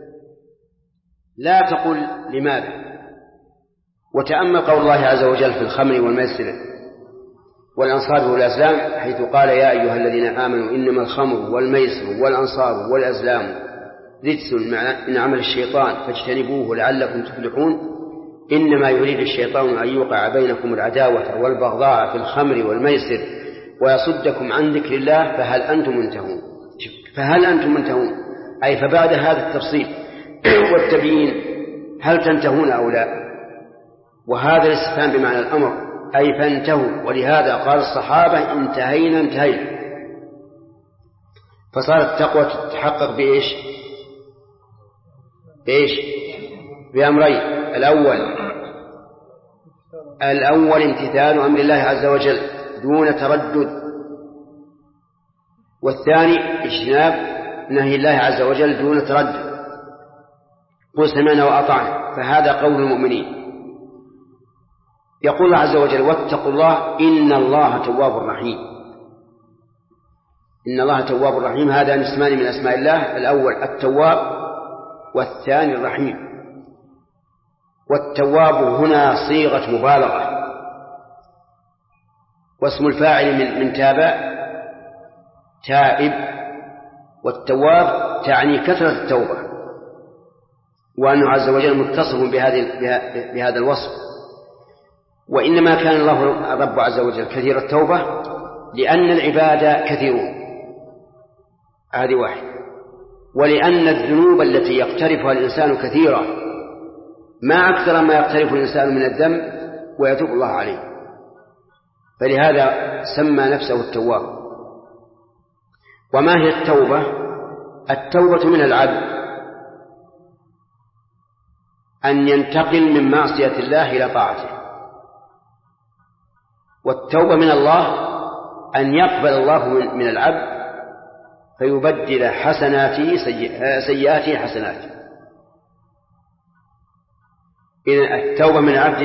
لا تقل لماذا. وتأمل قول الله عز وجل في الخمر والميسر والأنصاب والأزلام، حيث قال يا أيها الذين آمنوا إنما الخمر والميسر والأنصاب والأزلام رجس من عمل الشيطان فاجتنبوه لعلكم تفلحون. إنما يريد الشيطان أن يوقع بينكم العداوة والبغضاء في الخمر والميسر ويصدكم عن ذكر الله فهل أنتم منتهون. فهل أنتم منتهون أي فبعد هذا التفصيل والتبيين هل تنتهون أو لا؟ وهذا الاستفهام بمعنى الأمر أي فانتهوا. ولهذا قال الصحابة انتهينا. فصارت التقوى تتحقق بإيش؟ بأمرين. الأول امتثال أمر الله عز وجل دون تردد، والثاني اجتناب نهي الله عز وجل دون تردد. قل سمعنا وأطعنا، فهذا قول المؤمنين. يقول الله عز وجل واتقوا الله إن الله تواب رحيم. إن الله تواب رحيم، هذا اسمان من أسماء الله، الأول التواب والثاني الرحيم. والتواب هنا صيغة مبالغة، واسم الفاعل من تائب، والتواب تعني كثرة التوبة، وأنه عز وجل متصف بهذا الوصف. وإنما كان الله رب عز وجل كثير التوبة لأن العباد كثيرون، هذه واحد، ولأن الذنوب التي يقترفها الإنسان كثيرة، ما أكثر ما يقترف الإنسان من الذنب ويتوب الله عليه، فلهذا سمى نفسه التواب. وما هي التوبة؟ التوبة من العبد أن ينتقل من معصية الله إلى طاعته، والتوبة من الله أن يقبل الله من العبد فيبدل حسناته سيئاته حسنات. إذن التوبة من العبد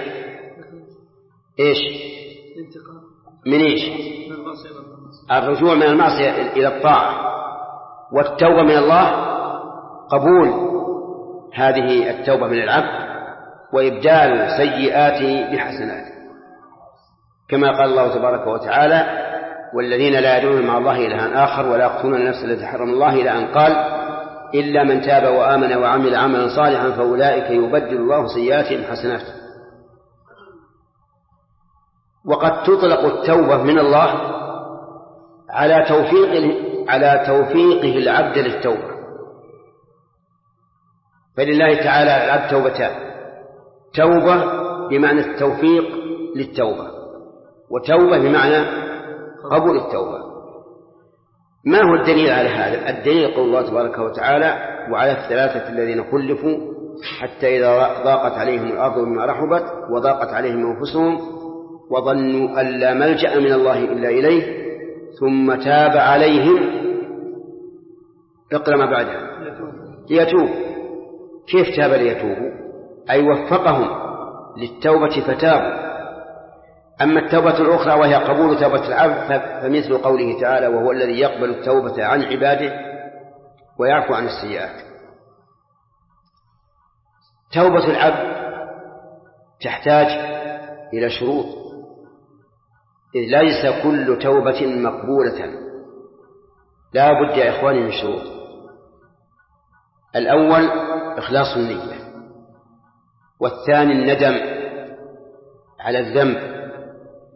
إيش؟ من إيش؟ الرجوع من المعصية إلى الطاعة. والتوبة من الله قبول هذه التوبة من العبد وإبدال سيئاته بحسنات، كما قال الله تبارك وتعالى والذين لا يدعون مع الله إلها آخر ولا يقتلون النفس التي حرم الله، إلى أن قال إلا من تاب وآمن وعمل عملا صالحا فأولئك يبدل الله سيئاتهم حسنات. وقد تطلق التوبة من الله على توفيقه العبد للتوبة، فلله تعالى العبد توبتان: توبة بمعنى التوفيق للتوبة، وتوبة بمعنى قبول التوبة. ما هو الدليل على هذا؟ الدليل قول الله تبارك وتعالى وعلى الثلاثة الذين خلفوا حتى إذا ضاقت عليهم الأرض بما رحبت وضاقت عليهم أنفسهم وظنوا أن لا ملجأ من الله إلا إليه ثم تاب عليهم. اقرأ ما بعدها ليتوب. كيف تاب ليتوبوا؟ أي وفقهم للتوبة فتابوا. أما التوبة الأخرى وهي قبول توبة العبد فمثل قوله تعالى وهو الذي يقبل التوبة عن عباده ويعفو عن السيئات. توبة العبد تحتاج إلى شروط، إذ ليس كل توبة مقبولة، لا بد يا إخواني من شروط. الأول إخلاص النية، والثاني الندم على الذنب،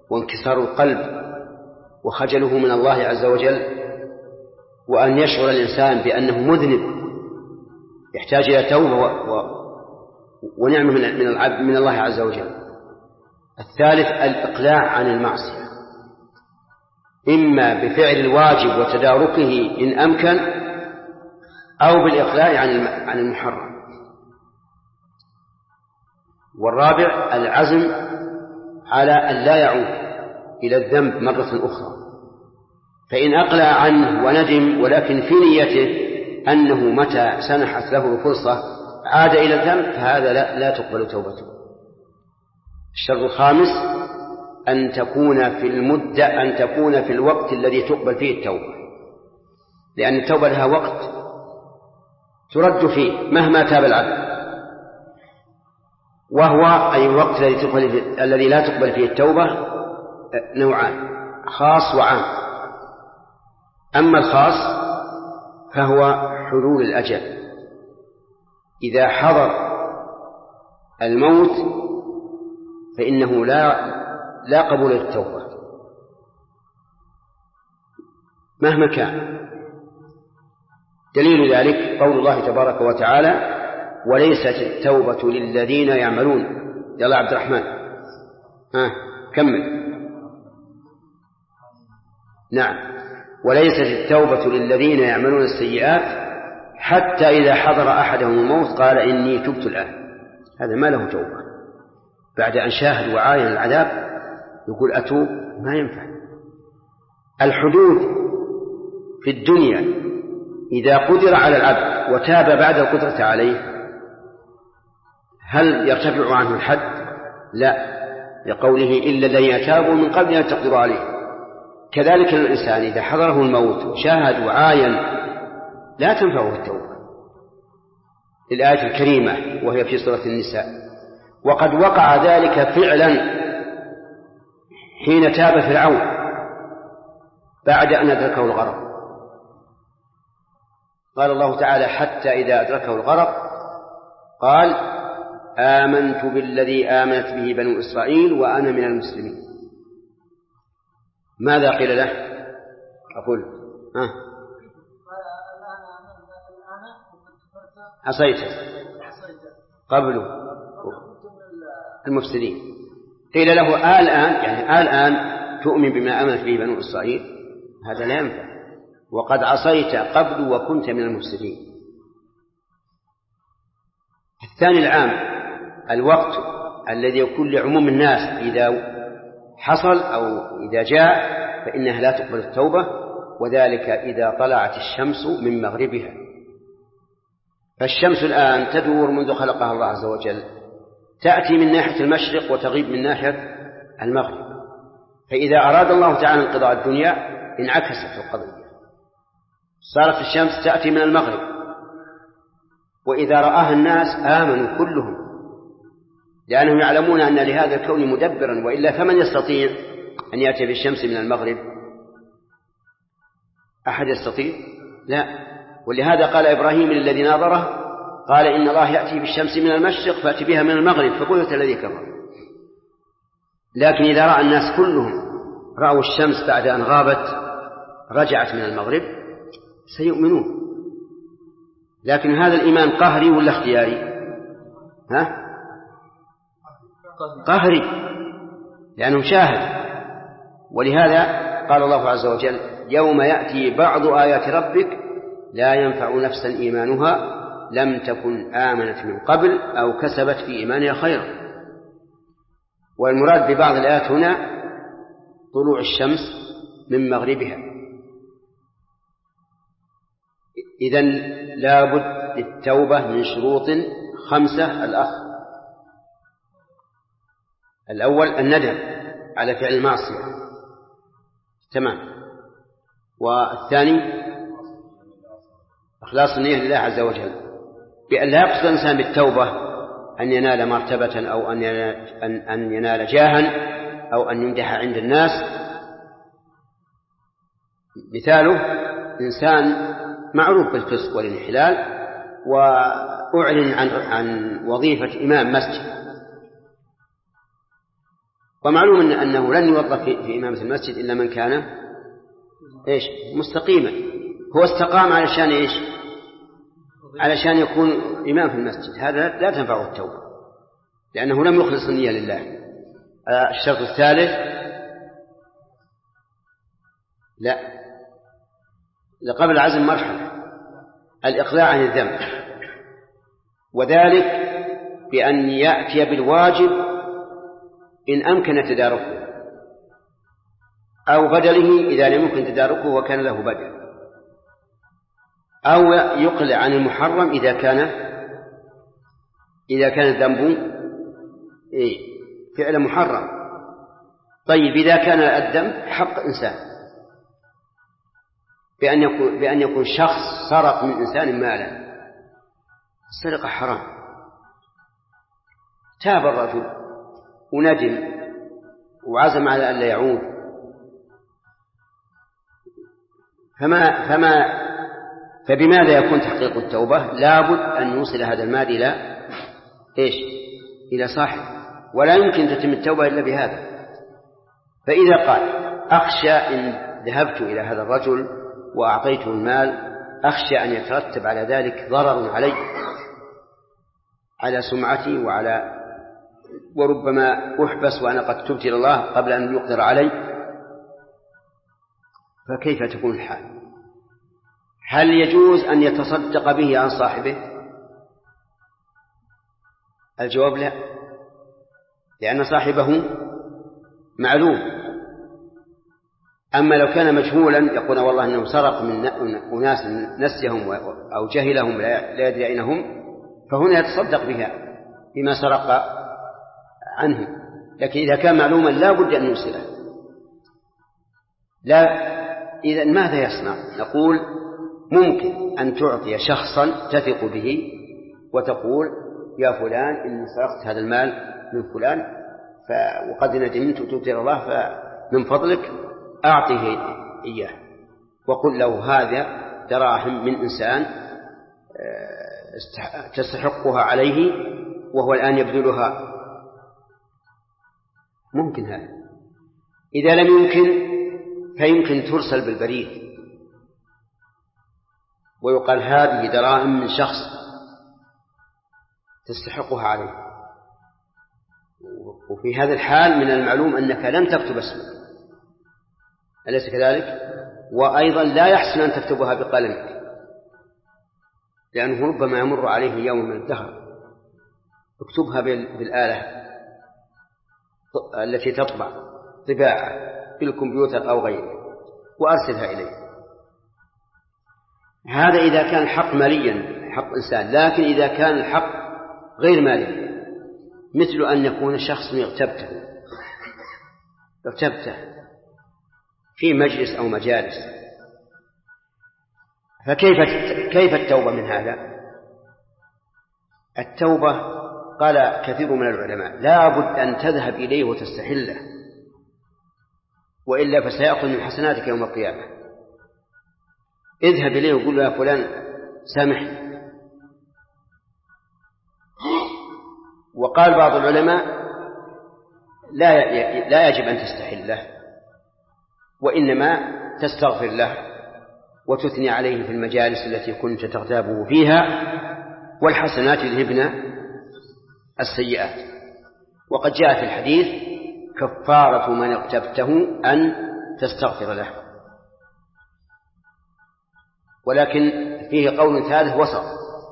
وانكسار القلب وخجله من الله عز وجل، وأن يشعر الإنسان بأنه مذنب يحتاج إلى توبة ونعمة من الله عز وجل. الثالث الإقلاع عن المعصية، إما بفعل الواجب وتداركه إن أمكن، أو بالإقلاع عن المحرم. والرابع العزم على أن لا يعود إلى الذنب مرة أخرى، فإن أقلع عنه وندم ولكن في نيته أنه متى سنحت له الفرصة عاد إلى الذنب فهذا لا تقبل توبته. الشرط الخامس أن تكون في الوقت الذي تقبل فيه التوبة، لأن التوبة لها وقت ترد فيه مهما تاب العبد، وهو أي الوقت الذي لا تقبل فيه التوبة نوعان: خاص وعام. أما الخاص فهو حلول الأجل، إذا حضر الموت فإنه لا قبول للتوبة مهما كان. دليل ذلك قول الله تبارك وتعالى: وليست التوبة للذين يعملون. يلا عبد الرحمن كمل. نعم، وليست التوبة للذين يعملون السيئات حتى إذا حضر أحدهم الموت قال إني تبت الآن. هذا ما له توبة، بعد أن شاهد وعاين العذاب يقول أتوب، ما ينفع. الحدود في الدنيا إذا قدر على العبد وتاب بعد القدرة عليه هل يرتفع عنه الحد؟ لا، لقوله إلا الذين تابوا من قبل أن تقدروا عليه. كذلك الإنسان إذا حضره الموت وشاهد وعاين لا تنفعه التوبة، الآية الكريمة وهي في سورة النساء. وقد وقع ذلك فعلا حين تاب فرعون بعد أن أدركه الغرق. قال الله تعالى: حتى إذا أدركه الغرق قال آمنت بالذي آمنت به بنو إسرائيل وأنا من المسلمين. ماذا قيل له؟ أقول عصيت قبل المفسدين. قيل له الآن، يعني الآن تؤمن بما آمنت به بنو إسرائيل؟ هذا لا ينفع، وقد عصيت قبل وكنت من المفسدين. الثاني العام، الوقت الذي يكون لعموم الناس إذا حصل أو إذا جاء فإنها لا تقبل التوبة، وذلك إذا طلعت الشمس من مغربها. فالشمس الآن تدور منذ خلقها الله عز وجل، تأتي من ناحية المشرق وتغيب من ناحية المغرب، فإذا أراد الله تعالى انقضاء الدنيا انعكست القضية، صارت الشمس تأتي من المغرب، وإذا رآها الناس آمنوا كلهم، لأنهم يعلمون أن لهذا الكون مدبرا، وإلا فمن يستطيع أن يأتي بالشمس من المغرب؟ أحد يستطيع؟ لا. ولهذا قال إبراهيم للذي ناظره قال إن الله يأتي بالشمس من المشرق فأتي بها من المغرب فبهت الذي كفر. لكن إذا رأى الناس كلهم رأوا الشمس بعد أن غابت رجعت من المغرب سيؤمنون. لكن هذا الإيمان قهري ولا اختياري؟ قهري، لأنه شاهد. ولهذا قال الله عز وجل: يوم يأتي بعض آيات ربك لا ينفع نفسا إيمانها لم تكن آمنت من قبل أو كسبت في إيمانها خيرا. والمراد ببعض الآيات هنا طلوع الشمس من مغربها. إذن لابد للتوبة من شروط 5. الأول الندم على فعل المعصية، تمام. والثاني إخلاص النية لله عز وجل، بأن لا يقصد الإنسان بالتوبة أن ينال مرتبة أو أن ينال جاها أو أن يمدح عند الناس. مثاله إنسان معروف بالفسق والانحلال وأعلن عن وظيفة إمام مسجد، ومعلوم أنه لن يوظف في إمامة المسجد إلا من كان مستقيما. هو استقام علشان علشان يكون إمام في المسجد، هذا لا تنفعه التوبة لأنه لم يخلص النية لله. الشرط الثالث لا قبل العزم مرحلة الإقلاع عن الذنب، وذلك بأن يأتي بالواجب إن أمكن تداركه، أو بدله إذا لم يمكن تداركه وكان له بدل، أو يقلع عن المحرم إذا كان الذنب فعل محرم. طيب إذا كان الذنب حق إنسان بأن يكون شخص سرق من إنسان مالا، السرقة حرام، تاب الرجل وندم وعزم على أن لا يعود، فبماذا يكون تحقيق التوبة؟ لابد أن يوصل هذا المال إلى صاحب، ولا يمكن تتم التوبة إلا بهذا. فإذا قال أخشى إن ذهبت إلى هذا الرجل وأعطيته المال أخشى أن يترتب على ذلك ضرر علي، على سمعتي وربما أحبس وأنا قد تبت إلى الله قبل أن يقدر علي، فكيف تكون الحال؟ هل يجوز أن يتصدق به عن صاحبه؟ الجواب لا، لأن صاحبه معلوم. أما لو كان مجهولا يقول والله أنه سرق من أناس نسيهم أو جهلهم لا يدري أين هم، فهنا يتصدق بما سرق عنه. لكن إذا كان معلوما لا بد أن يوصله. لا، إذن ماذا يصنع؟ نقول ممكن أن تعطي شخصا تثق به وتقول يا فلان إني سرقت هذا المال من فلان وقد ندمت وتبت إلى الله، فمن فضلك أعطيه إياه، وقل له هذا دراهم من إنسان تستحقها عليه وهو الآن يبذلها. ممكن هذا. إذا لم يمكن فيمكن ترسل بالبريد ويقال هذه دراهم من شخص تستحقها عليه، وفي هذا الحال من المعلوم أنك لن تكتب اسمك، أليس كذلك؟ وأيضا لا يحسن أن تكتبها بقلمك، لأنه ربما يمر عليه يوم من الدهر. اكتبها بالآلة التي تطبع طباعة بالكمبيوتر أو غيره وأرسلها إليه. هذا إذا كان الحق ماليا حق إنسان. لكن إذا كان الحق غير مالي، مثل أن يكون شخص اغتبته في مجلس أو مجالس، فكيف التوبة من هذا؟ التوبة قال كثير من العلماء لا بد أن تذهب إليه وتستحله، وإلا فسيأخذ من حسناتك يوم القيامة. اذهب إليه وقل له يا فلان سامحني. وقال بعض العلماء لا يجب أن تستحل له، وإنما تستغفر له وتثني عليه في المجالس التي كنت تغتابه فيها، والحسنات يذهبن السيئات. وقد جاء في الحديث كفارة من اغتبته أن تستغفر له. ولكن فيه قول ثالث وسط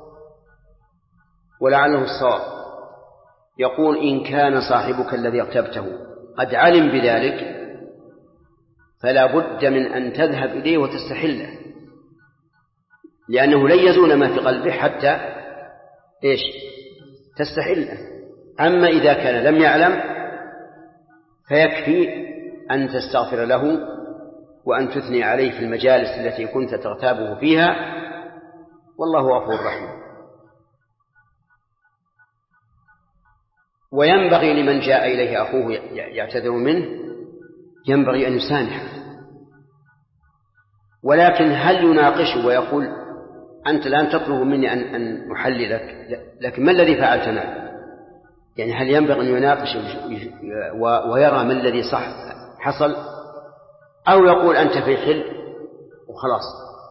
ولعله الصواب، يقول إن كان صاحبك الذي اغتبته قد علم بذلك فلا بد من أن تذهب إليه وتستحله، لأنه لن يزول ما في قلبه حتى تستحله. أما إذا كان لم يعلم فيكفي أن تستغفر له وأن تثني عليه في المجالس التي كنت تغتابه فيها، والله غفور رحيم. وينبغي لمن جاء إليه أخوه يعتذر منه ينبغي أن يسامحه، ولكن هل يناقشه ويقول أنت الآن تطلب مني أن أحللك، لكن ما الذي فعلت معي؟ يعني هل ينبغي أن يناقش ويرى ما الذي حصل، أو يقول أنت في حل وخلاص؟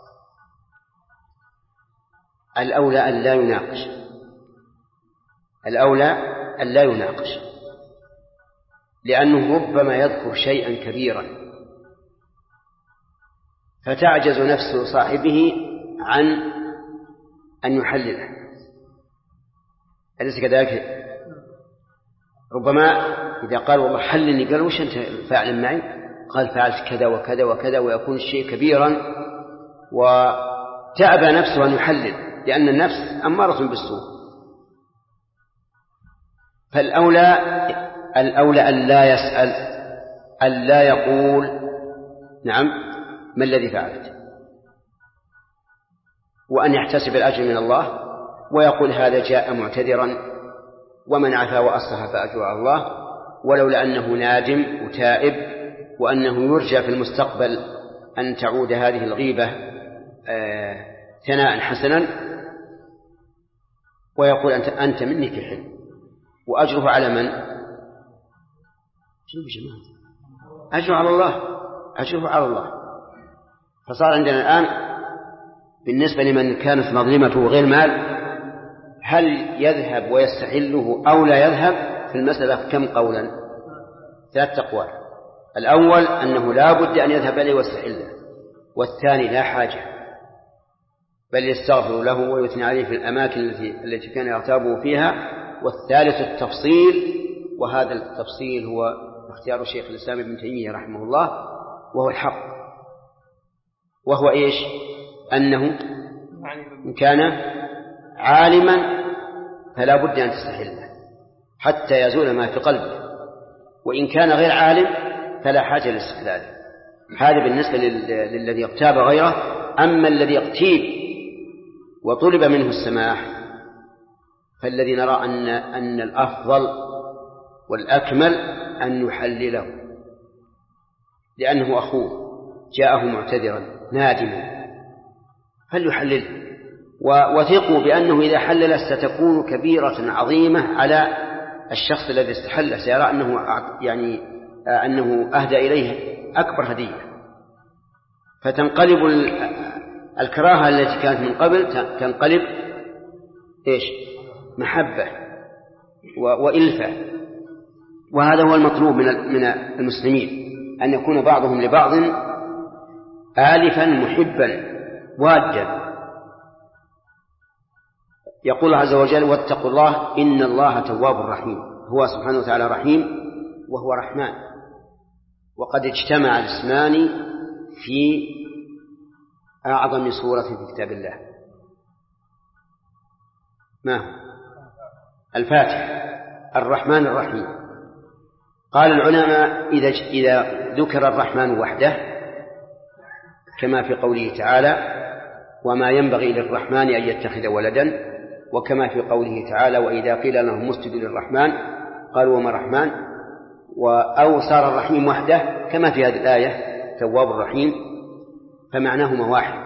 الأولى أن لا يناقش، الأولى أن لا يناقش، لأنه ربما يذكر شيئا كبيرا فتعجز نفس صاحبه عن أن يحلله، أليس كذلك؟ ربما إذا قال والله حلني، قال وش أنت فاعل معي؟ قال فعلت كذا وكذا وكذا، ويكون الشيء كبيرا وتأبى نفسه أن يحلل، لأن النفس أمارة بالسوء. فالأولى أن لا يسأل، أن لا يقول نعم ما الذي فعلت، وأن يحتسب الأجر من الله ويقول هذا جاء معتذرا ومن عفا وأصلح فأجر على الله، ولولا أنه نادم وتائب وأنه يرجى في المستقبل أن تعود هذه الغيبة ثناء حسنا، ويقول أنت مني في حل، وأجره على من؟ أجره على الله، أجره على الله. فصار عندنا الآن بالنسبة لمن كانت مظلمته غير مال، هل يذهب ويستحله أو لا يذهب؟ في المسألة كم قولا؟ 3 أقوال. الأول أنه لا بد أن يذهب إليه ويستحله، والثاني لا حاجة بل يستغفر له ويثني عليه في الأماكن التي كان يغتابه فيها، والثالث التفصيل، وهذا التفصيل هو اختيار شيخ الإسلام ابن تيمية رحمه الله، وهو الحق، وهو إيش؟ أنه إن كان عالما فلا بد أن تستحله حتى يزول ما في قلبه، وإن كان غير عالم فلا حاجة لاستحلاله. هذا بالنسبة للذي اغتاب غيره. أما الذي اغتيب وطلب منه السماح فالذي نرى أن الأفضل والأكمل أن يحلله، لأنه أخوه جاءه معتذرا نادما فليحلله، وثقوا بأنه إذا حلل ستكون كبيرة عظيمة على الشخص الذي استحل، سيرى أنه أهدى إليه أكبر هدية، فتنقلب الكراهة التي كانت من قبل تنقلب إيش؟ محبة وإلفة. وهذا هو المطلوب من المسلمين، أن يكون بعضهم لبعض آلفا محبا وادا. يقول الله عز وجل واتقوا الله إن الله تواب رحيم. هو سبحانه وتعالى رحيم وهو رحمن، وقد اجتمع الاسمان في أعظم سورة في كتاب الله. ما هو؟ الفاتحة، الرحمن الرحيم. قال العلماء إذا ذكر الرحمن وحده كما في قوله تعالى وما ينبغي للرحمن أن يتخذ ولدا، وكما في قوله تعالى وإذا قيل لهم اسجدوا للرحمن قالوا وما الرحمن، أو صار الرحيم وحده كما في هذه الآية تواب الرحيم، فمعناهما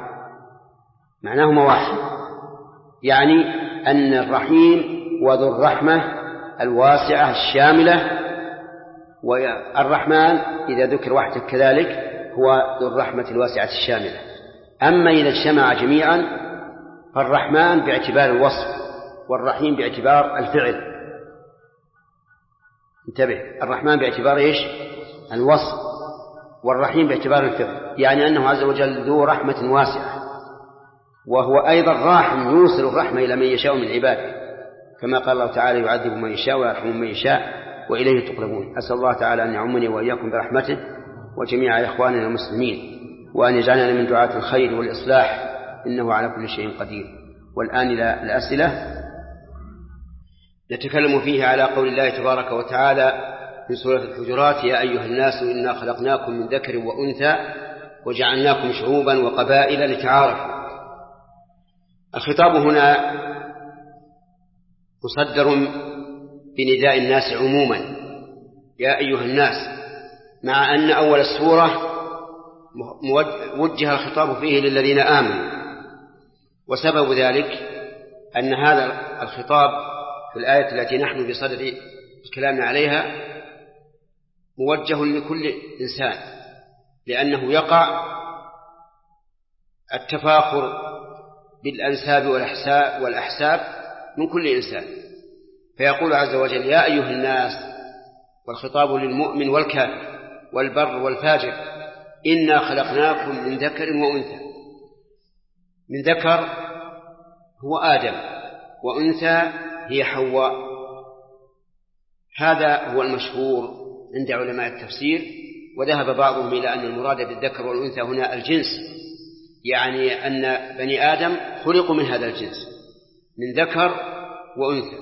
واحد، يعني أن الرحيم وذو الرحمة الواسعة الشاملة، والرحمن إذا ذكر وحده كذلك هو ذو الرحمة الواسعة الشاملة. أما إذا اجتمع جميعا فالرحمن باعتبار الوصف والرحيم باعتبار الفعل. انتبه، الرحمن باعتبار إيش؟ الوصف، والرحيم باعتبار الفعل، يعني أنه عز وجل ذو رحمة واسعة، وهو أيضا راحم يوصل الرحمة إلى من يشاء من عباده، كما قال الله تعالى يعذب من يشاء ويرحم من يشاء وإليه تقلبون. أسأل الله تعالى أن يعمني وإياكم برحمته وجميع إخواننا المسلمين، وأن يجعلنا من دعاة الخير والإصلاح، إنه على كل شيء قدير. والآن إلى الأسئلة نتكلم فيها على قول الله تبارك وتعالى في سورة الحجرات يا أيها الناس إنا خلقناكم من ذكر وأنثى وجعلناكم شعوبا وقبائل لتعارفوا. الخطاب هنا مصدر بنداء الناس عموما يا أيها الناس، مع أن أول السورة وجه الخطاب فيه للذين آمنوا، وسبب ذلك أن هذا الخطاب في الآية التي نحن بصدد الكلام عليها موجه لكل إنسان، لأنه يقع التفاخر بالأنساب والأحساب من كل إنسان. فيقول عز وجل: يا أيها الناس، والخطاب للمؤمن والكافر والبر والفاجر، إنا خلقناكم من ذكر وأنثى. من ذكر هو آدم، وأنثى هي حواء. هذا هو المشهور عند علماء التفسير، وذهب بعضهم إلى أن المراد بالذكر والأنثى هنا الجنس، يعني أن بني آدم خلقوا من هذا الجنس، من ذكر وأنثى.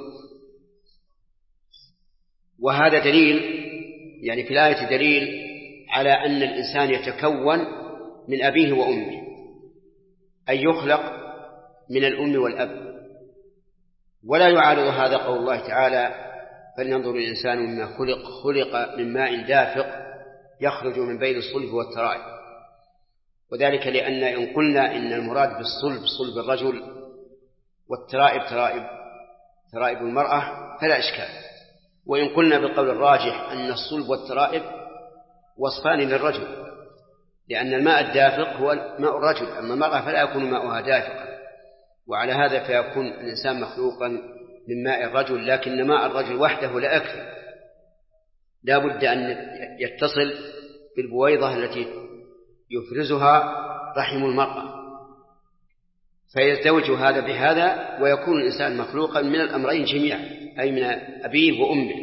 وهذا دليل، يعني في الآية دليل على أن الإنسان يتكون من أبيه وأمه، أي يخلق من الأم والأب. ولا يعارض هذا قول الله تعالى: فلينظر الإنسان مما خلق من ماء دافق يخرج من بين الصلب والترائب. وذلك لأن إن قلنا إن المراد بالصلب صلب الرجل والترائب ترائب المرأة فلا إشكال. وإن قلنا بالقول الراجح أن الصلب والترائب وصفان للرجل، لأن الماء الدافق هو ماء الرجل، أما المرأة فلا يكون ماؤها دافقا. وعلى هذا فيكون الإنسان مخلوقا من ماء الرجل، لكن ماء الرجل وحده لا يكفي، لا بد أن يتصل بالبويضة التي يفرزها رحم المرأة، فيزدوج هذا بهذا ويكون الإنسان مخلوقا من الأمرين جميعا، أي من أبيه وأمه.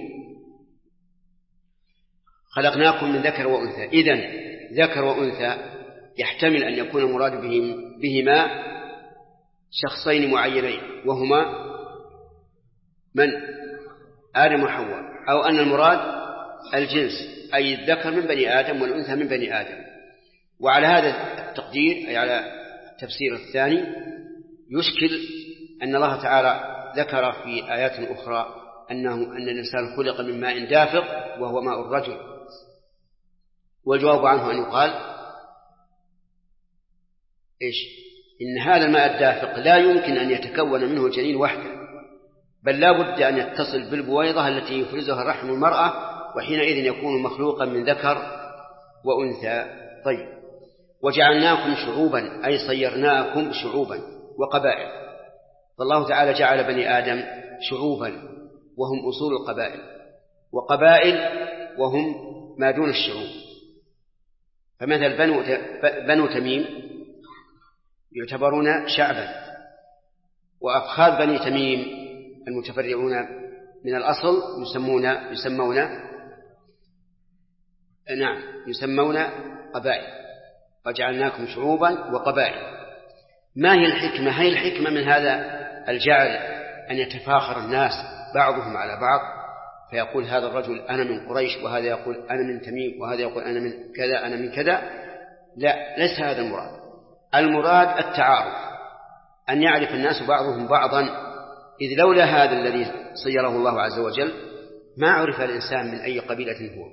خلقناكم من ذكر وأنثى. إذن ذكر وأنثى يحتمل أن يكون المراد بهما شخصين معينين، وهما من؟ آدم وحواء، أو أن المراد الجنس، أي الذكر من بني آدم والأنثى من بني آدم. وعلى هذا التقدير، أي على التفسير الثاني، يشكل أن الله تعالى ذكر في آيات أخرى أن الإنسان خلق من ماء دافق وهو ماء الرجل. والجواب عنه أن يقال: إن هذا الماء الدافق لا يمكن أن يتكون منه الجنين وحده، بل لا بد أن يتصل بالبويضة التي يفرزها رحم المرأة، وحينئذ يكون مخلوقا من ذكر وأنثى. طيب، وجعلناكم شعوبا، أي صيرناكم شعوبا وقبائل. فالله تعالى جعل بني آدم شعوبا وهم أصول القبائل، وقبائل وهم ما دون الشعوب. فمثل بنو تميم يعتبرون شعبا، وأفخاذ بني تميم المتفرعون من الأصل يسمون قبائل. وجعلناكم شعوبا وقبائل. ما هي الحكمة؟ هي الحكمة من هذا الجعل أن يتفاخر الناس بعضهم على بعض، فيقول هذا الرجل أنا من قريش، وهذا يقول أنا من تميم، وهذا يقول أنا من كذا أنا من كذا. لا، ليس هذا المراد. المراد التعارف، أن يعرف الناس بعضهم بعضا، إذ لولا هذا الذي صيره الله عز وجل ما عرف الإنسان من أي قبيلة هو.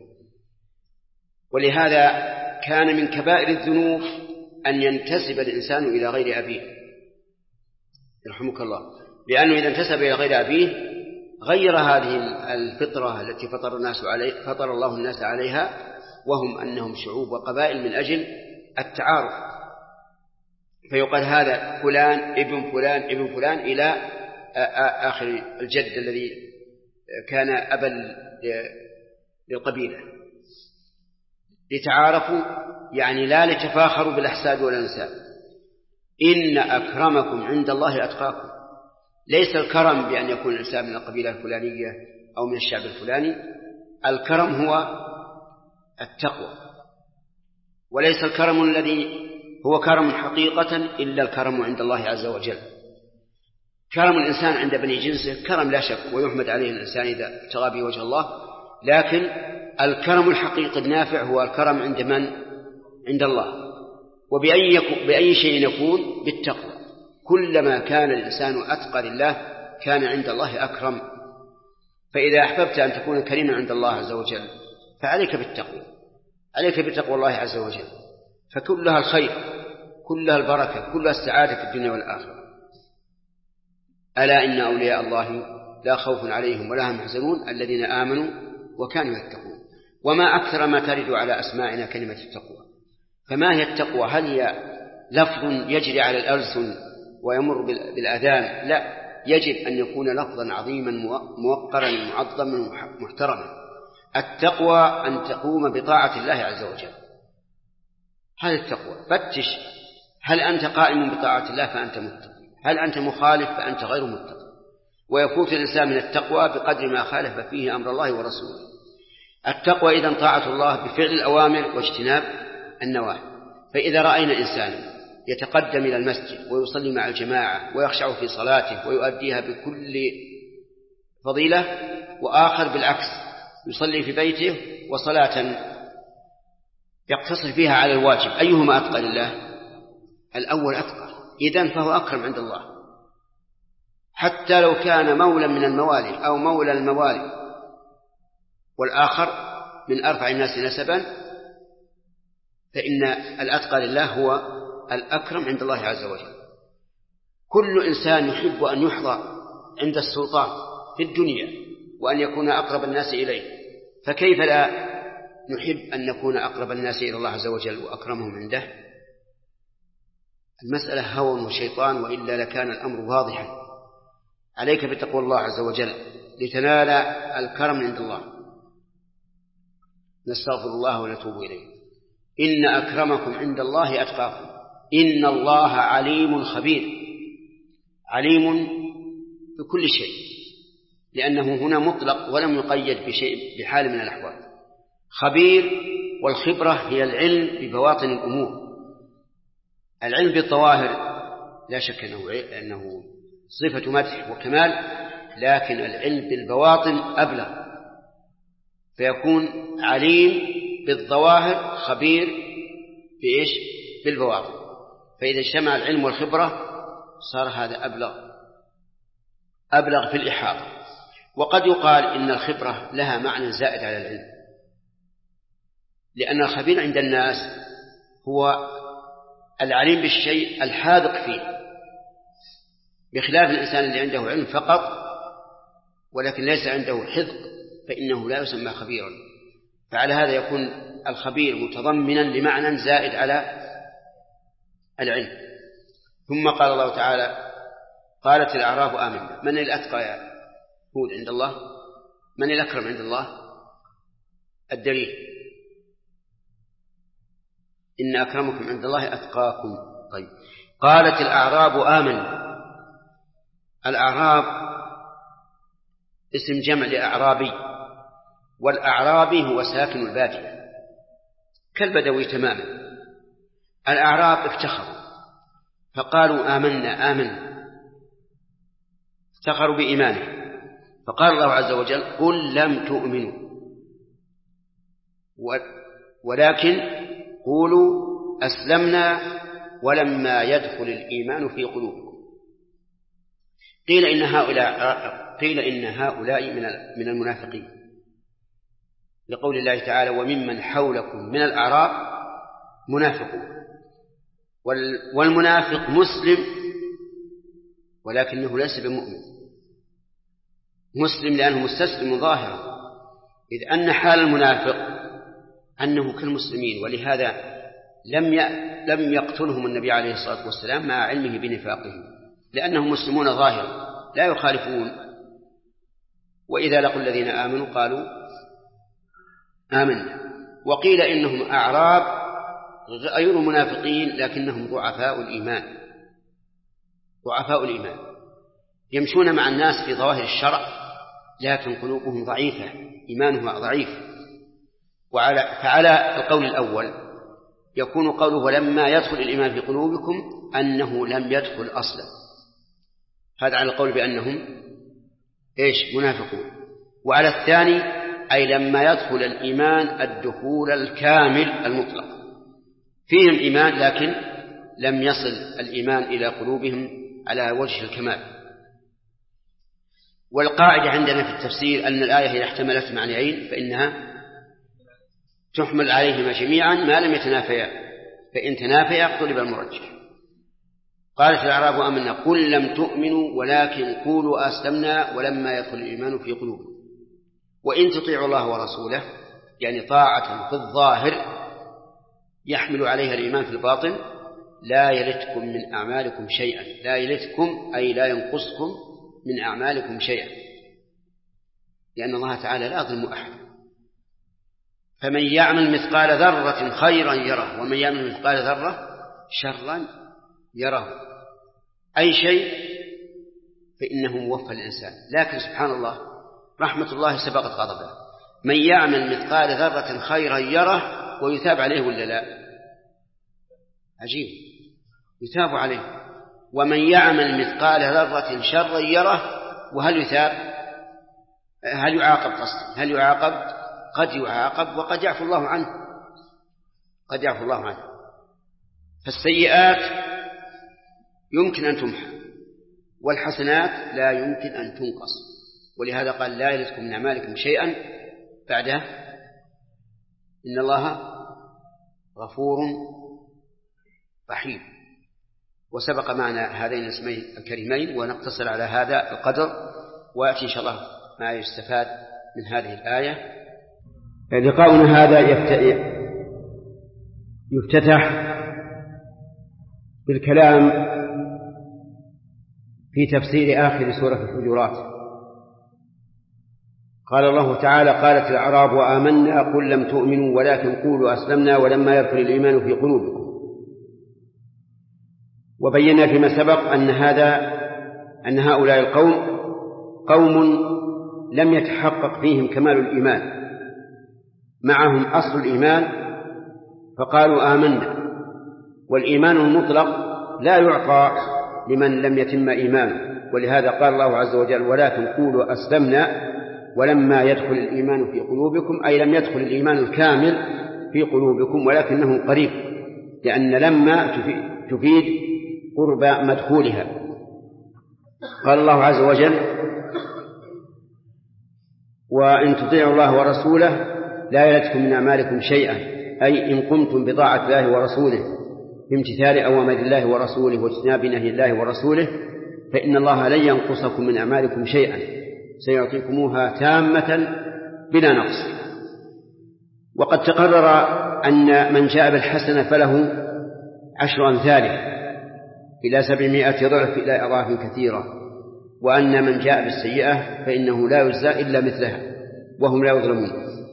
ولهذا كان من كبائر الذنوب أن ينتسب الإنسان إلى غير أبيه، يرحمك الله، لأنه إذا انتسب إلى غير أبيه غير هذه الفطرة التي فطر الله الناس عليها، وهم أنهم شعوب وقبائل من أجل التعارف. فيقال هذا فلان ابن فلان ابن فلان إلى آخر الجد الذي كان أبا للقبيلة، لتعارفوا، يعني لا لتفاخروا بالأحساب والأنساب. إن أكرمكم عند الله أتقاكم. ليس الكرم بأن يكون الإنسان من القبيلة الفلانية أو من الشعب الفلاني، الكرم هو التقوى، وليس الكرم الذي هو كرم حقيقة إلا الكرم عند الله عز وجل. كرم الإنسان عند بني جنسه كرم لا شك، ويحمد عليه الإنسان إذا ابتغى به وجه الله، لكن الكرم الحقيقي النافع هو الكرم عند من؟ عند الله. وبأي شيء يكون؟ بالتقوى. كلما كان الإنسان أتقى لله كان عند الله أكرم. فإذا أحببت أن تكون كريما عند الله عز وجل فعليك بالتقوى، عليك بتقوى الله عز وجل، فكلها الخير، كلها البركة، كلها السعادة في الدنيا والآخرة. ألا إن أولياء الله لا خوف عليهم ولا هم يحزنون الذين آمنوا وكانوا يتقون. وما أكثر ما ترد على أسماعنا كلمة التقوى. فما هي التقوى؟ هل هي لفظ يجري على الألسن ويمر بالأذان؟ لا، يجب أن يكون لفظا عظيما موقرا معظما محترما. التقوى أن تقوم بطاعة الله عز وجل، هذه التقوى. فتش، هل أنت قائم بطاعة الله فأنت متقي، هل أنت مخالف فأنت غير متقي. ويفوت الإنسان من التقوى بقدر ما خالف فيه أمر الله ورسوله. التقوى إذن طاعة الله بفعل الأوامر واجتناب النواهي. فإذا رأينا إنسانا يتقدم إلى المسجد ويصلي مع الجماعة ويخشع في صلاته ويؤديها بكل فضيلة، وآخر بالعكس يصلي في بيته وصلاة يقتصر فيها على الواجب، أيهما أتقى لله؟ الأول أتقى، إذن فهو أكرم عند الله، حتى لو كان مولا من الموالي أو مولى الموالي، والآخر من أرفع الناس نسبا، فإن الأتقى لله هو الأكرم عند الله عز وجل. كل إنسان يحب أن يحظى عند السلطان في الدنيا وأن يكون أقرب الناس إليه، فكيف لا نحب أن نكون أقرب الناس إلى الله عز وجل وأكرمهم عنده؟ المسألة هوى وشيطان، وإلا لكان الأمر واضحا. عليك بتقوى الله عز وجل لتنال الكرم عند الله. نستغفر الله ونتوب إليه. إن أكرمكم عند الله أتقاكم إن الله عليم خبير. عليم بكل شيء، لأنه هنا مطلق ولم يقيد بشيء بحال من الأحوال. خبير، والخبرة هي العلم ببواطن الأمور. العلم بالظواهر لا شك أنه صفة مدح وكمال، لكن العلم بالبواطن أبلغ، فيكون عليم بالظواهر خبير بإيش؟ بالبواطن. فإذا اجتمع العلم والخبرة صار هذا أبلغ في الإحاطة. وقد يقال إن الخبرة لها معنى زائد على العلم، لأن الخبير عند الناس هو العليم بالشيء الحاذق فيه، بخلاف الإنسان اللي عنده علم فقط ولكن ليس عنده حذق فإنه لا يسمى خبيرا. فعلى هذا يكون الخبير متضمنا لمعنى زائد على العلم. ثم قال الله تعالى: قالت الأعراب آمنا. من الأتقى يا هود عند الله؟ من الأكرم عند الله؟ الدليل: إن أكرمكم عند الله أتقاكم. طيب، قالت الأعراب آمنا. الأعراب اسم جمع لأعرابي، والأعرابي هو ساكن البادية كالبدوي تماما. الأعراب افتخروا فقالوا آمنا، افتخروا بإيمانه. فقال الله عز وجل: قل لم تؤمنوا ولكن قولوا أسلمنا ولما يدخل الإيمان في قلوبكم. قيل إن هؤلاء من المنافقين، لقول الله تعالى: وممن حولكم من الأعراب منافقون. والمنافق مسلم ولكنه ليس بمؤمن، مسلم لأنه مستسلم ظاهرا، إذ أن حال المنافق أنه كالمسلمين، ولهذا لم يقتلهم النبي عليه الصلاة والسلام مع علمه بنفاقهم، لأنهم مسلمون ظاهرا لا يخالفون. وإذا لقوا الذين آمنوا قالوا آمنا. وقيل إنهم أعراب غير منافقين لكنهم ضعفاء الإيمان، يمشون مع الناس في ظواهر الشرع لكن قلوبهم ضعيفة، إيمانها ضعيف. فعلى القول الأول يكون قوله ولما يدخل الإيمان في قلوبكم أنه لم يدخل أصلا، هذا على القول بأنهم منافقون. وعلى الثاني أي لما يدخل الإيمان الدخول الكامل المطلق، فيهم إيمان لكن لم يصل الإيمان إلى قلوبهم على وجه الكمال. والقاعدة عندنا في التفسير أن الآية إذا احتملت معنيين فإنها تحمل عليهما جميعا ما لم يتنافيا، فإن تنافيا طلب المرجح. قالت الأعراب آمنا قل لم تؤمنوا ولكن قولوا أسلمنا ولما يدخل الإيمان في قلوبكم وإن تطيعوا الله ورسوله، يعني طاعة في الظاهر يحمل عليها الإيمان في الباطن، لا يلتكم من أعمالكم شيئا. لا يلتكم أي لا ينقصكم من أعمالكم شيئا، لأن الله تعالى لا يظلم أحد. فمن يعمل مثقال ذرة خيرا يره ومن يعمل مثقال ذرة شرا يره، أي شيء فإنه موفى الإنسان. لكن سبحان الله رحمة الله سبقت غضبه، من يعمل مثقال ذرة خيرا يره ويثاب عليه ولا لا؟ عجيب، يثاب عليه. ومن يعمل مثقال ذرة شرا يره، وهل يثاب؟ هل يعاقب؟ قصدي هل يعاقب؟ قد يعاقب وقد يعفو الله عنه، قد يعفو الله عنه. فالسيئات يمكن أن تمحى والحسنات لا يمكن أن تنقص، ولهذا قال لا يلتكم من أعمالكم شيئا بعده إن الله غفور رحيم. وسبق معنا هذين الاسمين الكريمين، ونقتصر على هذا القدر، ويأتي إن شاء الله ما يستفاد من هذه الآية. لقاؤنا هذا يفتتح بالكلام في تفسير آخر سورة الحجرات. قال الله تعالى قالت الأعراب آمنا قل لم تؤمنوا ولكن قولوا أسلمنا ولما يدخل الإيمان في قلوبكم. وبينا فيما سبق أن هؤلاء القوم قوم لم يتحقق فيهم كمال الإيمان، معهم أصل الإيمان فقالوا آمنا، والإيمان المطلق لا يعطى لمن لم يتم إيمانه، ولهذا قال الله عز وجل ولكن قولوا أسلمنا ولما يدخل الإيمان في قلوبكم، أي لم يدخل الإيمان الكامل في قلوبكم ولكنه قريب، لأن لما تفيد قرب مدخولها. قال الله عز وجل وإن تطيعوا الله ورسوله لا يلتكم من أعمالكم شيئا، أي إن قمتم بطاعة الله ورسوله بامتثال أوامر الله ورسوله واجتناب نهي الله ورسوله فإن الله لن ينقصكم من أعمالكم شيئا، سيعطيكموها تامة بلا نقص. وقد تقرر أن من جاء بالحسنة فله 10 أمثالها إلى 700 ضعف إلى أضعاف كثيرة، وأن من جاء بالسيئة فإنه لا يجزى إلا مثلها وهم لا يظلمون.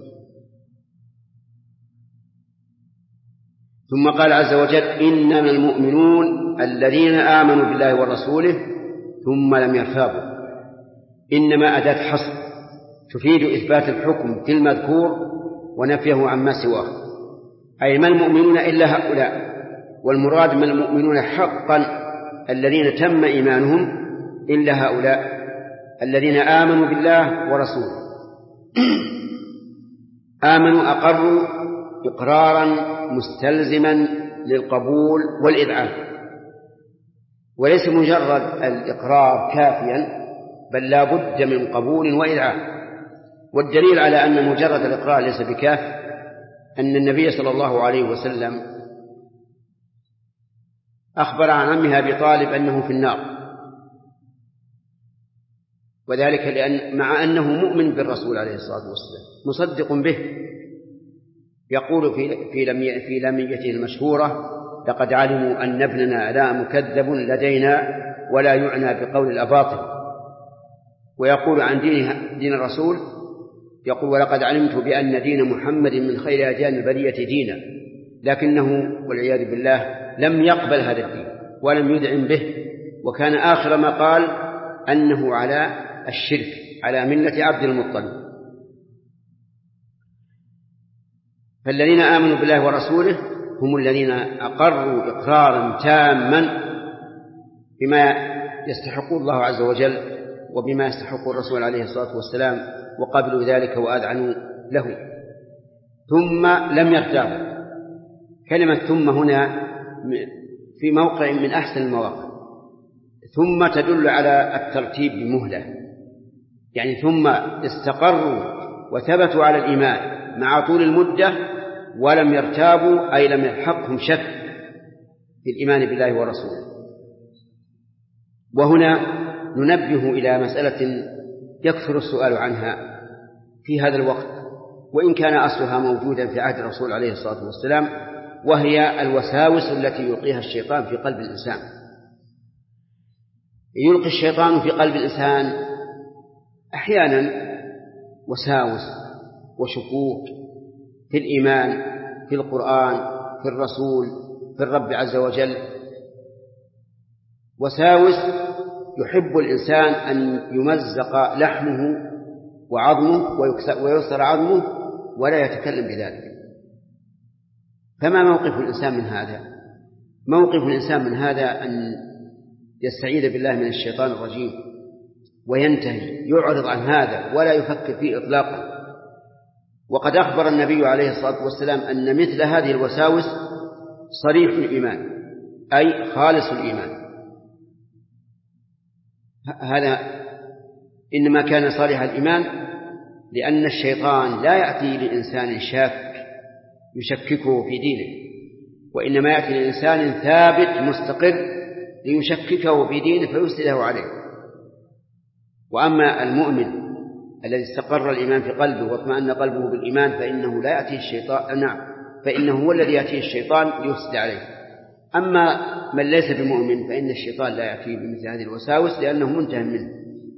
ثم قال عز وجل إنما المؤمنون الذين آمنوا بالله ورسوله ثم لم يرتابوا. إنما أداة حصر تفيد إثبات الحكم في المذكور ونفيه عما سواه، أي ما المؤمنون إلا هؤلاء، والمراد من المؤمنون حقا الذين تم إيمانهم إلا هؤلاء الذين آمنوا بالله ورسوله. آمنوا أقروا إقرارا مستلزما للقبول والإذعان، وليس مجرد الإقرار كافيا بل لا بد من قبول وإذعان. والدليل على أن مجرد الإقرار ليس بكاف أن النبي صلى الله عليه وسلم أخبر عن عمه أبي طالب أنه في النار، وذلك لأن مع أنه مؤمن بالرسول عليه الصلاة والسلام مصدق به، يقول في لميته المشهورة لقد علموا أن ابننا لا مكذب لدينا ولا يعنى بقول الأباطل. ويقول عن دين الرسول يقول ولقد علمت بأن دين محمد من خير أديان البرية دينا، لكنه والعياذ بالله لم يقبل هذا الدين ولم يدعم به، وكان آخر ما قال أنه على الشرك على ملة عبد المطلب. فالذين آمنوا بالله ورسوله هم الذين أقروا إقرارا تاما بما يستحق الله عز وجل وبما يستحق الرسول عليه الصلاة والسلام، وقبلوا ذلك وأذعنوا له. ثم لم يرتابوا. كلمة ثم هنا في موقع من أحسن المواقع، ثم تدل على الترتيب بمهلة، يعني ثم استقروا وثبتوا على الإيمان مع طول المدة ولم يرتابوا، أي لم يلحقهم شك في الإيمان بالله ورسوله. وهنا ننبه إلى مسألة يكثر السؤال عنها في هذا الوقت، وإن كان أصلها موجودا في عهد الرسول عليه الصلاة والسلام، وهي الوساوس التي يلقيها الشيطان في قلب الإنسان. يلقي الشيطان في قلب الإنسان أحيانا وساوس وشكوك في الإيمان، في القرآن، في الرسول، في الرب عز وجل، وساوس يحب الإنسان أن يمزق لحمه وعظمه ويكسر عظمه ولا يتكلم بذلك. فما موقف الإنسان من هذا؟ موقف الإنسان من هذا أن يستعيذ بالله من الشيطان الرجيم وينتهي، يعرض عن هذا ولا يفكر فيه إطلاقا. وقد أخبر النبي عليه الصلاة والسلام أن مثل هذه الوساوس صريح الإيمان، أي خالص الإيمان. هذا إنما كان صالح الإيمان لأن الشيطان لا يأتي لإنسان شاك يشككه في دينه، وإنما يأتي لإنسان ثابت مستقر ليشككه في دينه فيفسده عليه. وأما المؤمن الذي استقر الإيمان في قلبه واطمأن قلبه بالإيمان فإنه لا يأتيه الشيطان، فإنه هو الذي يأتيه الشيطان ليفسد عليه. أما من ليس بمؤمن فإن الشيطان لا يأتيه بمثل هذه الوساوس لأنه منتهى منه.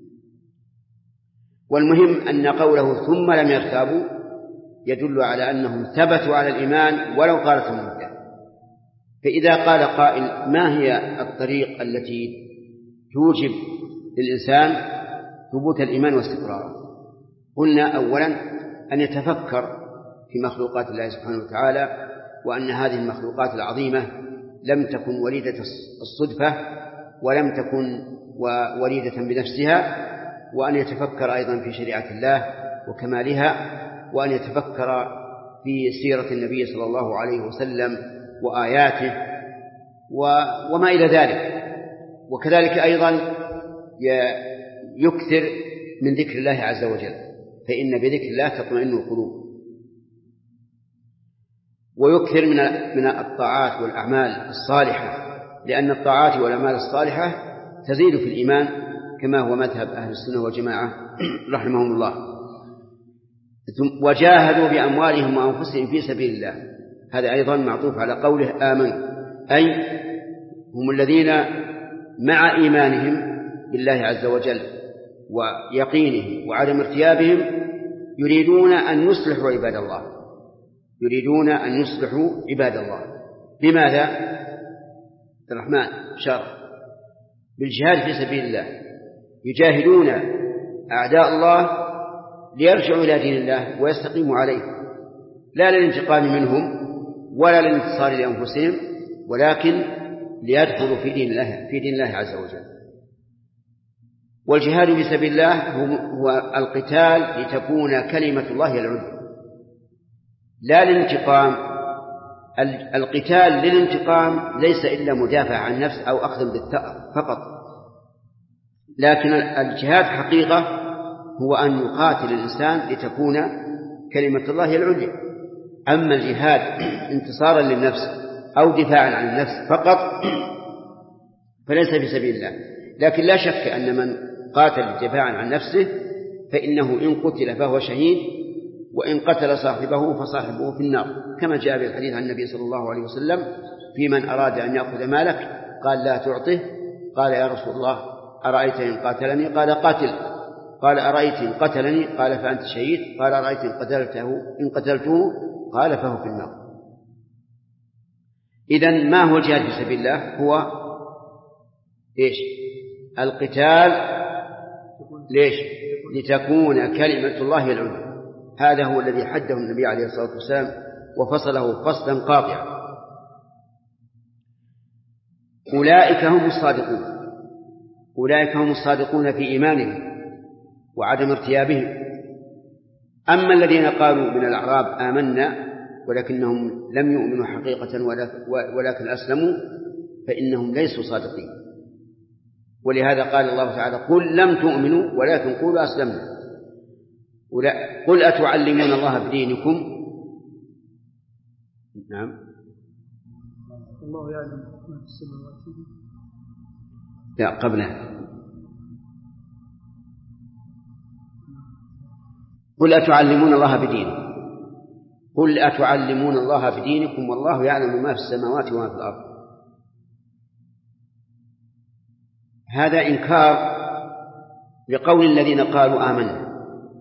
والمهم أن قوله ثم لم يرتابوا يدل على أنهم ثبتوا على الإيمان ولو طالت المدة. فإذا قال قائل ما هي الطريق التي توجب للإنسان ثبوت الإيمان واستقراره؟ قلنا أولا أن يتفكر في مخلوقات الله سبحانه وتعالى، وأن هذه المخلوقات العظيمة لم تكن وليدة الصدفة ولم تكن وليدة بنفسها، وأن يتفكر أيضا في شريعة الله وكمالها، وأن يتفكر في سيرة النبي صلى الله عليه وسلم وآياته وما إلى ذلك. وكذلك أيضا يكثر من ذكر الله عز وجل، فإن بذكر الله تطمئن القلوب. ويكثر من الطاعات والأعمال الصالحة، لأن الطاعات والأعمال الصالحة تزيد في الإيمان كما هو مذهب أهل السنة والجماعة رحمهم الله. وجاهدوا بأموالهم وأنفسهم في سبيل الله، هذا أيضا معطوف على قوله آمن، أي هم الذين مع إيمانهم بالله عز وجل ويقينهم وعدم ارتيابهم يريدون أن يصلحوا عباد الله، يريدون أن يصلحوا عباد الله. بماذا؟ عبد الرحمن شرف بالجهاد في سبيل الله، يجاهدون أعداء الله ليرجعوا إلى دين الله ويستقيموا عليه، لا للانتقام منهم ولا للانتصار لأنفسهم، ولكن ليدخلوا في دين الله عز وجل. والجهاد في سبيل الله هو القتال لتكون كلمة الله العليا، لا للانتقام. القتال للانتقام ليس إلا مدافع عن النفس أو أخذ بالثأر فقط، لكن الجهاد حقيقة هو أن يقاتل الإنسان لتكون كلمة الله العليا. أما الجهاد انتصارا للنفس أو دفاعا عن النفس فقط فليس في سبيل الله. لكن لا شك أن من قاتل دفاعا عن نفسه فإنه إن قتل فهو شهيد، وإن قتل صاحبه فصاحبه في النار، كما جاء بالحديث عن النبي صلى الله عليه وسلم في من أراد أن يأخذ مالك قال لا تعطه، قال يا رسول الله أرأيت إن قاتلني؟ قال قاتل. قال أرأيت إن قتلني؟ قال فأنت شهيد. قال أرأيت إن قتلته؟ قال فهو في النار. إذن ما هو الجهاد في سبيل الله؟ هو إيش؟ القتال ليش؟ لتكون كلمة الله العليا. هذا هو الذي حده النبي عليه الصلاة والسلام وفصله فصلا قاطعا. أولئك هم الصادقون، أولئك هم الصادقون في إيمانهم وعدم ارتيابهم. أما الذين قالوا من الأعراب آمنا ولكنهم لم يؤمنوا حقيقة ولكن أسلموا فإنهم ليسوا صادقين. ولهذا قال الله تعالى قل لم تؤمنوا ولكن قولوا أسلمنا. قل أتعلمون الله بدينكم؟ نعم، الله يعلم ما في السماوات لا قبله. قل أتعلمون الله بدينكم، قل أتعلمون الله بدينكم والله يعلم ما في السماوات وما في الأرض. هذا إنكار لقول الذين قالوا آمنا،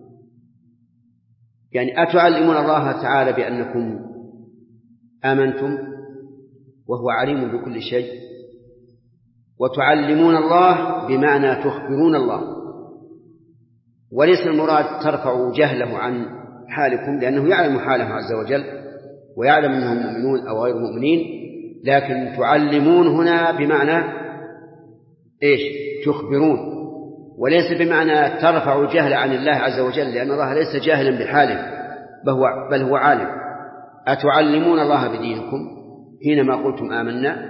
يعني أتعلمون الله تعالى بأنكم آمنتم وهو عليم بكل شيء، وتعلمون الله بمعنى تخبرون الله، وليس المراد ترفعوا جهله عن حالكم، لأنه يعلم حاله عز وجل ويعلم أنهم مؤمنون أو غير مؤمنين، لكن تعلمون هنا بمعنى إيش؟ تخبرون، وليس بمعنى ترفعوا الجهل عن الله عز وجل، لأن الله ليس جاهلا بحاله بل هو عالم. أتعلمون الله بدينكم حينما قلتم آمنا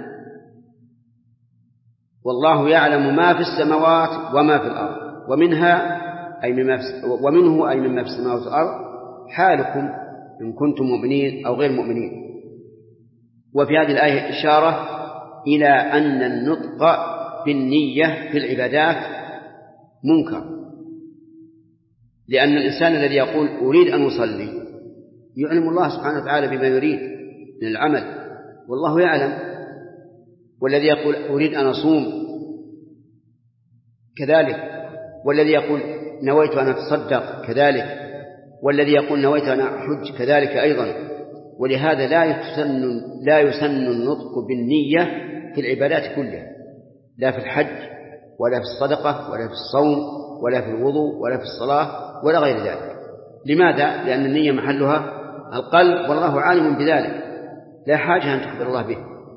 والله يعلم ما في السماوات وما في الأرض، ومنه أي مما في السماوات والأرض حالكم إن كنتم مؤمنين أو غير مؤمنين. وفي هذه الآية إشارة إلى أن النطق بالنية في العبادات منكر، لأن الإنسان الذي يقول أريد أن أصلي يعلم الله سبحانه وتعالى بما يريد من العمل والله يعلم، والذي يقول أريد أن أصوم كذلك، والذي يقول نويت أن أتصدق كذلك، والذي يقول نويت أن أحج كذلك أيضا. ولهذا لا يسن النطق بالنية في العبادات كلها، لا في الحج ولا في الصدقة ولا في الصوم ولا في الوضوء ولا في الصلاة ولا غير ذلك. لماذا؟ لأن النية محلها القلب والله عالم بذلك، لا حاجة أن تخبر الله به.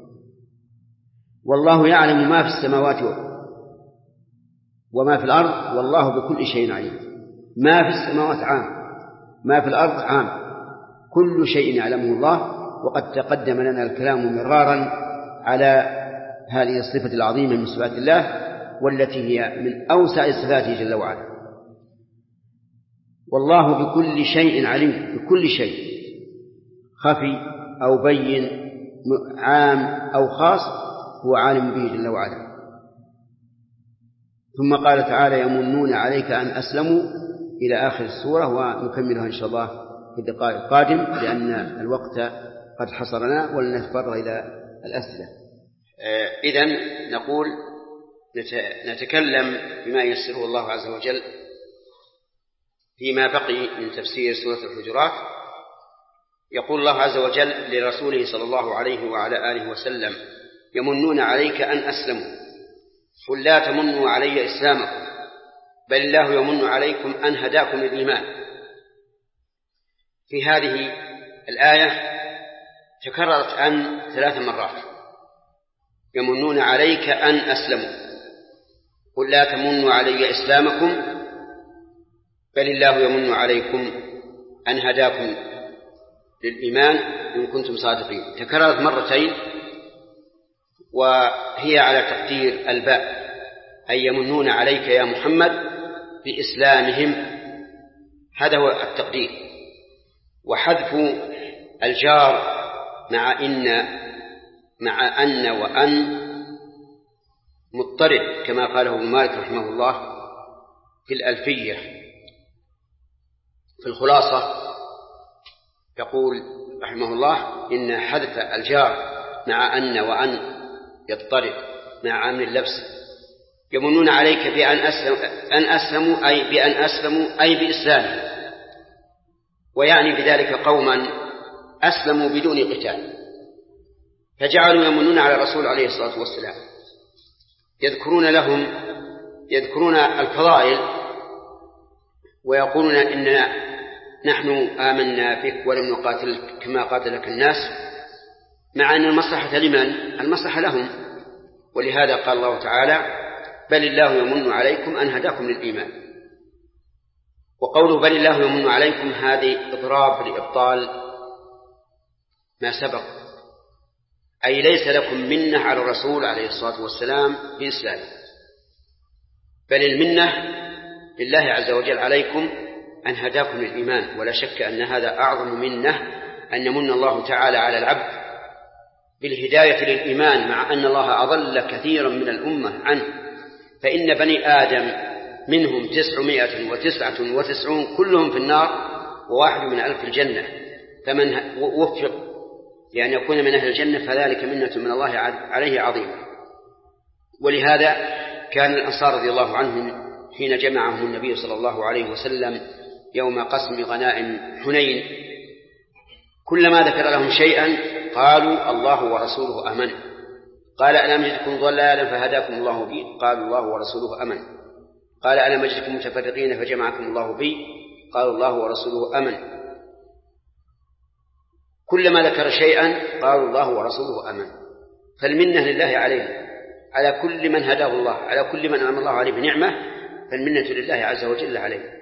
والله يعلم ما في السماوات وما في الأرض والله بكل شيء عليم. ما في السماوات عام، ما في الأرض عام، كل شيء يعلمه الله. وقد تقدم لنا الكلام مرارا على هذه الصفة العظيمة من صفات الله، والتي هي من أوسع صفاته جل وعلا. والله بكل شيء عليم، بكل شيء خفي أو بين، عام أو خاص، هو عالم به جل وعلا. ثم قال تعالى يمنون عليك أن أسلموا إلى آخر السورة، ونكملها إن شاء الله في الدقائق القادم لأن الوقت قد حصرنا، ولنتفرغ إلى الأسئلة. إذن نقول نتكلم بما يسره الله عز وجل فيما بقي من تفسير سورة الحجرات. يقول الله عز وجل لرسوله صلى الله عليه وعلى آله وسلم يمنون عليك أن أسلموا، قل لا تمنوا علي إسلامكم بل الله يمن عليكم أن هداكم للإيمان. في هذه الآية تكررت أن 3 مرات، يمنون عليك أن أسلموا، قل لا تمنوا علي إسلامكم بل الله يمن عليكم أن هداكم للإيمان إن كنتم صادقين. تكررت 2 مرتين، وهي على تقدير الباء، أي يمنون عليك يا محمد بإسلامهم، هذا هو التقدير. وحذف الجار مع أن وأن مضطرد كما قاله ابن مالك رحمه الله في الألفية. في الخلاصة يقول رحمه الله إن حذف الجار مع أن وأن يضطرد مع أمن اللبس. يمنون عليك بأن أسلموا أي بأن أسلموا أي بإسلامهم، ويعني بذلك قوما أسلموا بدون قتال، فجعلوا يمنون على الرسول عليه الصلاة والسلام، يذكرون الفضائل ويقولون إننا نحن آمنا بك ولم نقاتلك كما قاتلك الناس، مع أن المصلحة لمن؟ المصلحة لهم. ولهذا قال الله تعالى بل الله يمن عليكم أن هداكم للإيمان. وقوله بل الله يمن عليكم هذه إضراب لإبطال ما سبق، أي ليس لكم منة على الرسول عليه الصلاة والسلام بإسلامه، بل المنة لله عز وجل عليكم أن هداكم للإيمان. ولا شك أن هذا أعظم منة، أن يمن الله تعالى على العبد بالهداية للإيمان، مع أن الله أضل كثيرا من الأمة عنه فإن بني آدم منهم 999 كلهم في النار وواحد من 1000 في الجنة، فمن وفق لأن يكون من أهل الجنة فذلك منة من الله عليه عظيمة. ولهذا كان الأنصار رضي الله عنهم حين جمعهم النبي صلى الله عليه وسلم يوم قسم غنائم حنين كلما ذكر لهم شيئا قالوا الله ورسوله أمن. قال ألم يجدكم ضلالا فهداكم الله بي؟ قالوا الله ورسوله أمن. قال ألم يجدكم متفرقين فجمعكم الله بي؟ قالوا الله ورسوله أمن. كلما ذكر شيئا قالوا الله ورسوله أمن. فالمنة لله عليه على كل من هداه الله، على كل من أنعم الله عليه بنعمة، فالمنة لله عز وجل عليه.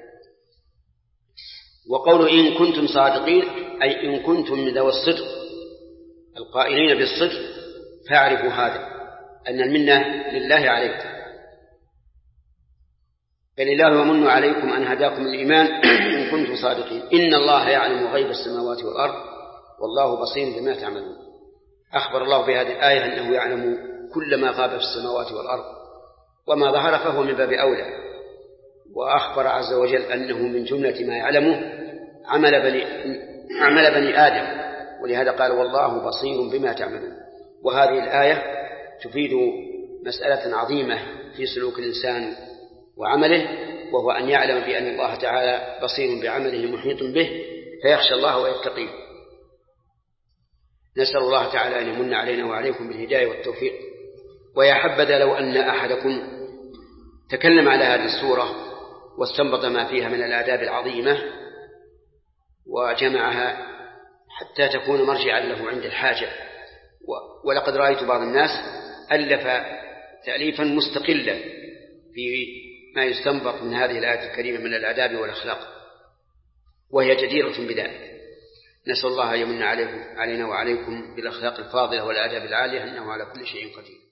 وقول إن كنتم صادقين أي إن كنتم من ذوي الصدق القائلين بالصدق فاعرفوا هذا أن المنة لله عليكم. بل الله يمن عليكم أن هداكم الإيمان إن كنتم صادقين. إن الله يعلم غيب السماوات والأرض والله بصير بما تعملون. أخبر الله في هذه الآية أنه يعلم كل ما غاب في السماوات والأرض، وما ظهر فهو من باب أولى. وأخبر عز وجل أنه من جملة ما يعلمه عمل بني آدم، ولهذا قال والله بصير بما تعملون. وهذه الآية تفيد مسألة عظيمة في سلوك الإنسان وعمله، وهو أن يعلم بأن الله تعالى بصير بعمله محيط به فيخشى الله ويتقيه. نسأل الله تعالى أن يمن علينا وعليكم بالهداية والتوفيق. ويا حبذا لو أن أحدكم تكلم على هذه السورة واستنبط ما فيها من الآداب العظيمة وجمعها حتى تكون مرجعا له عند الحاجة. ولقد رأيت بعض الناس ألف تأليفا مستقلا في ما يستنبط من هذه الآية الكريمة من الآداب والأخلاق، وهي جديرة بذلك. نسأل الله يمن علينا وعليكم بالأخلاق الفاضلة والآداب العالية إنه على كل شيء قدير.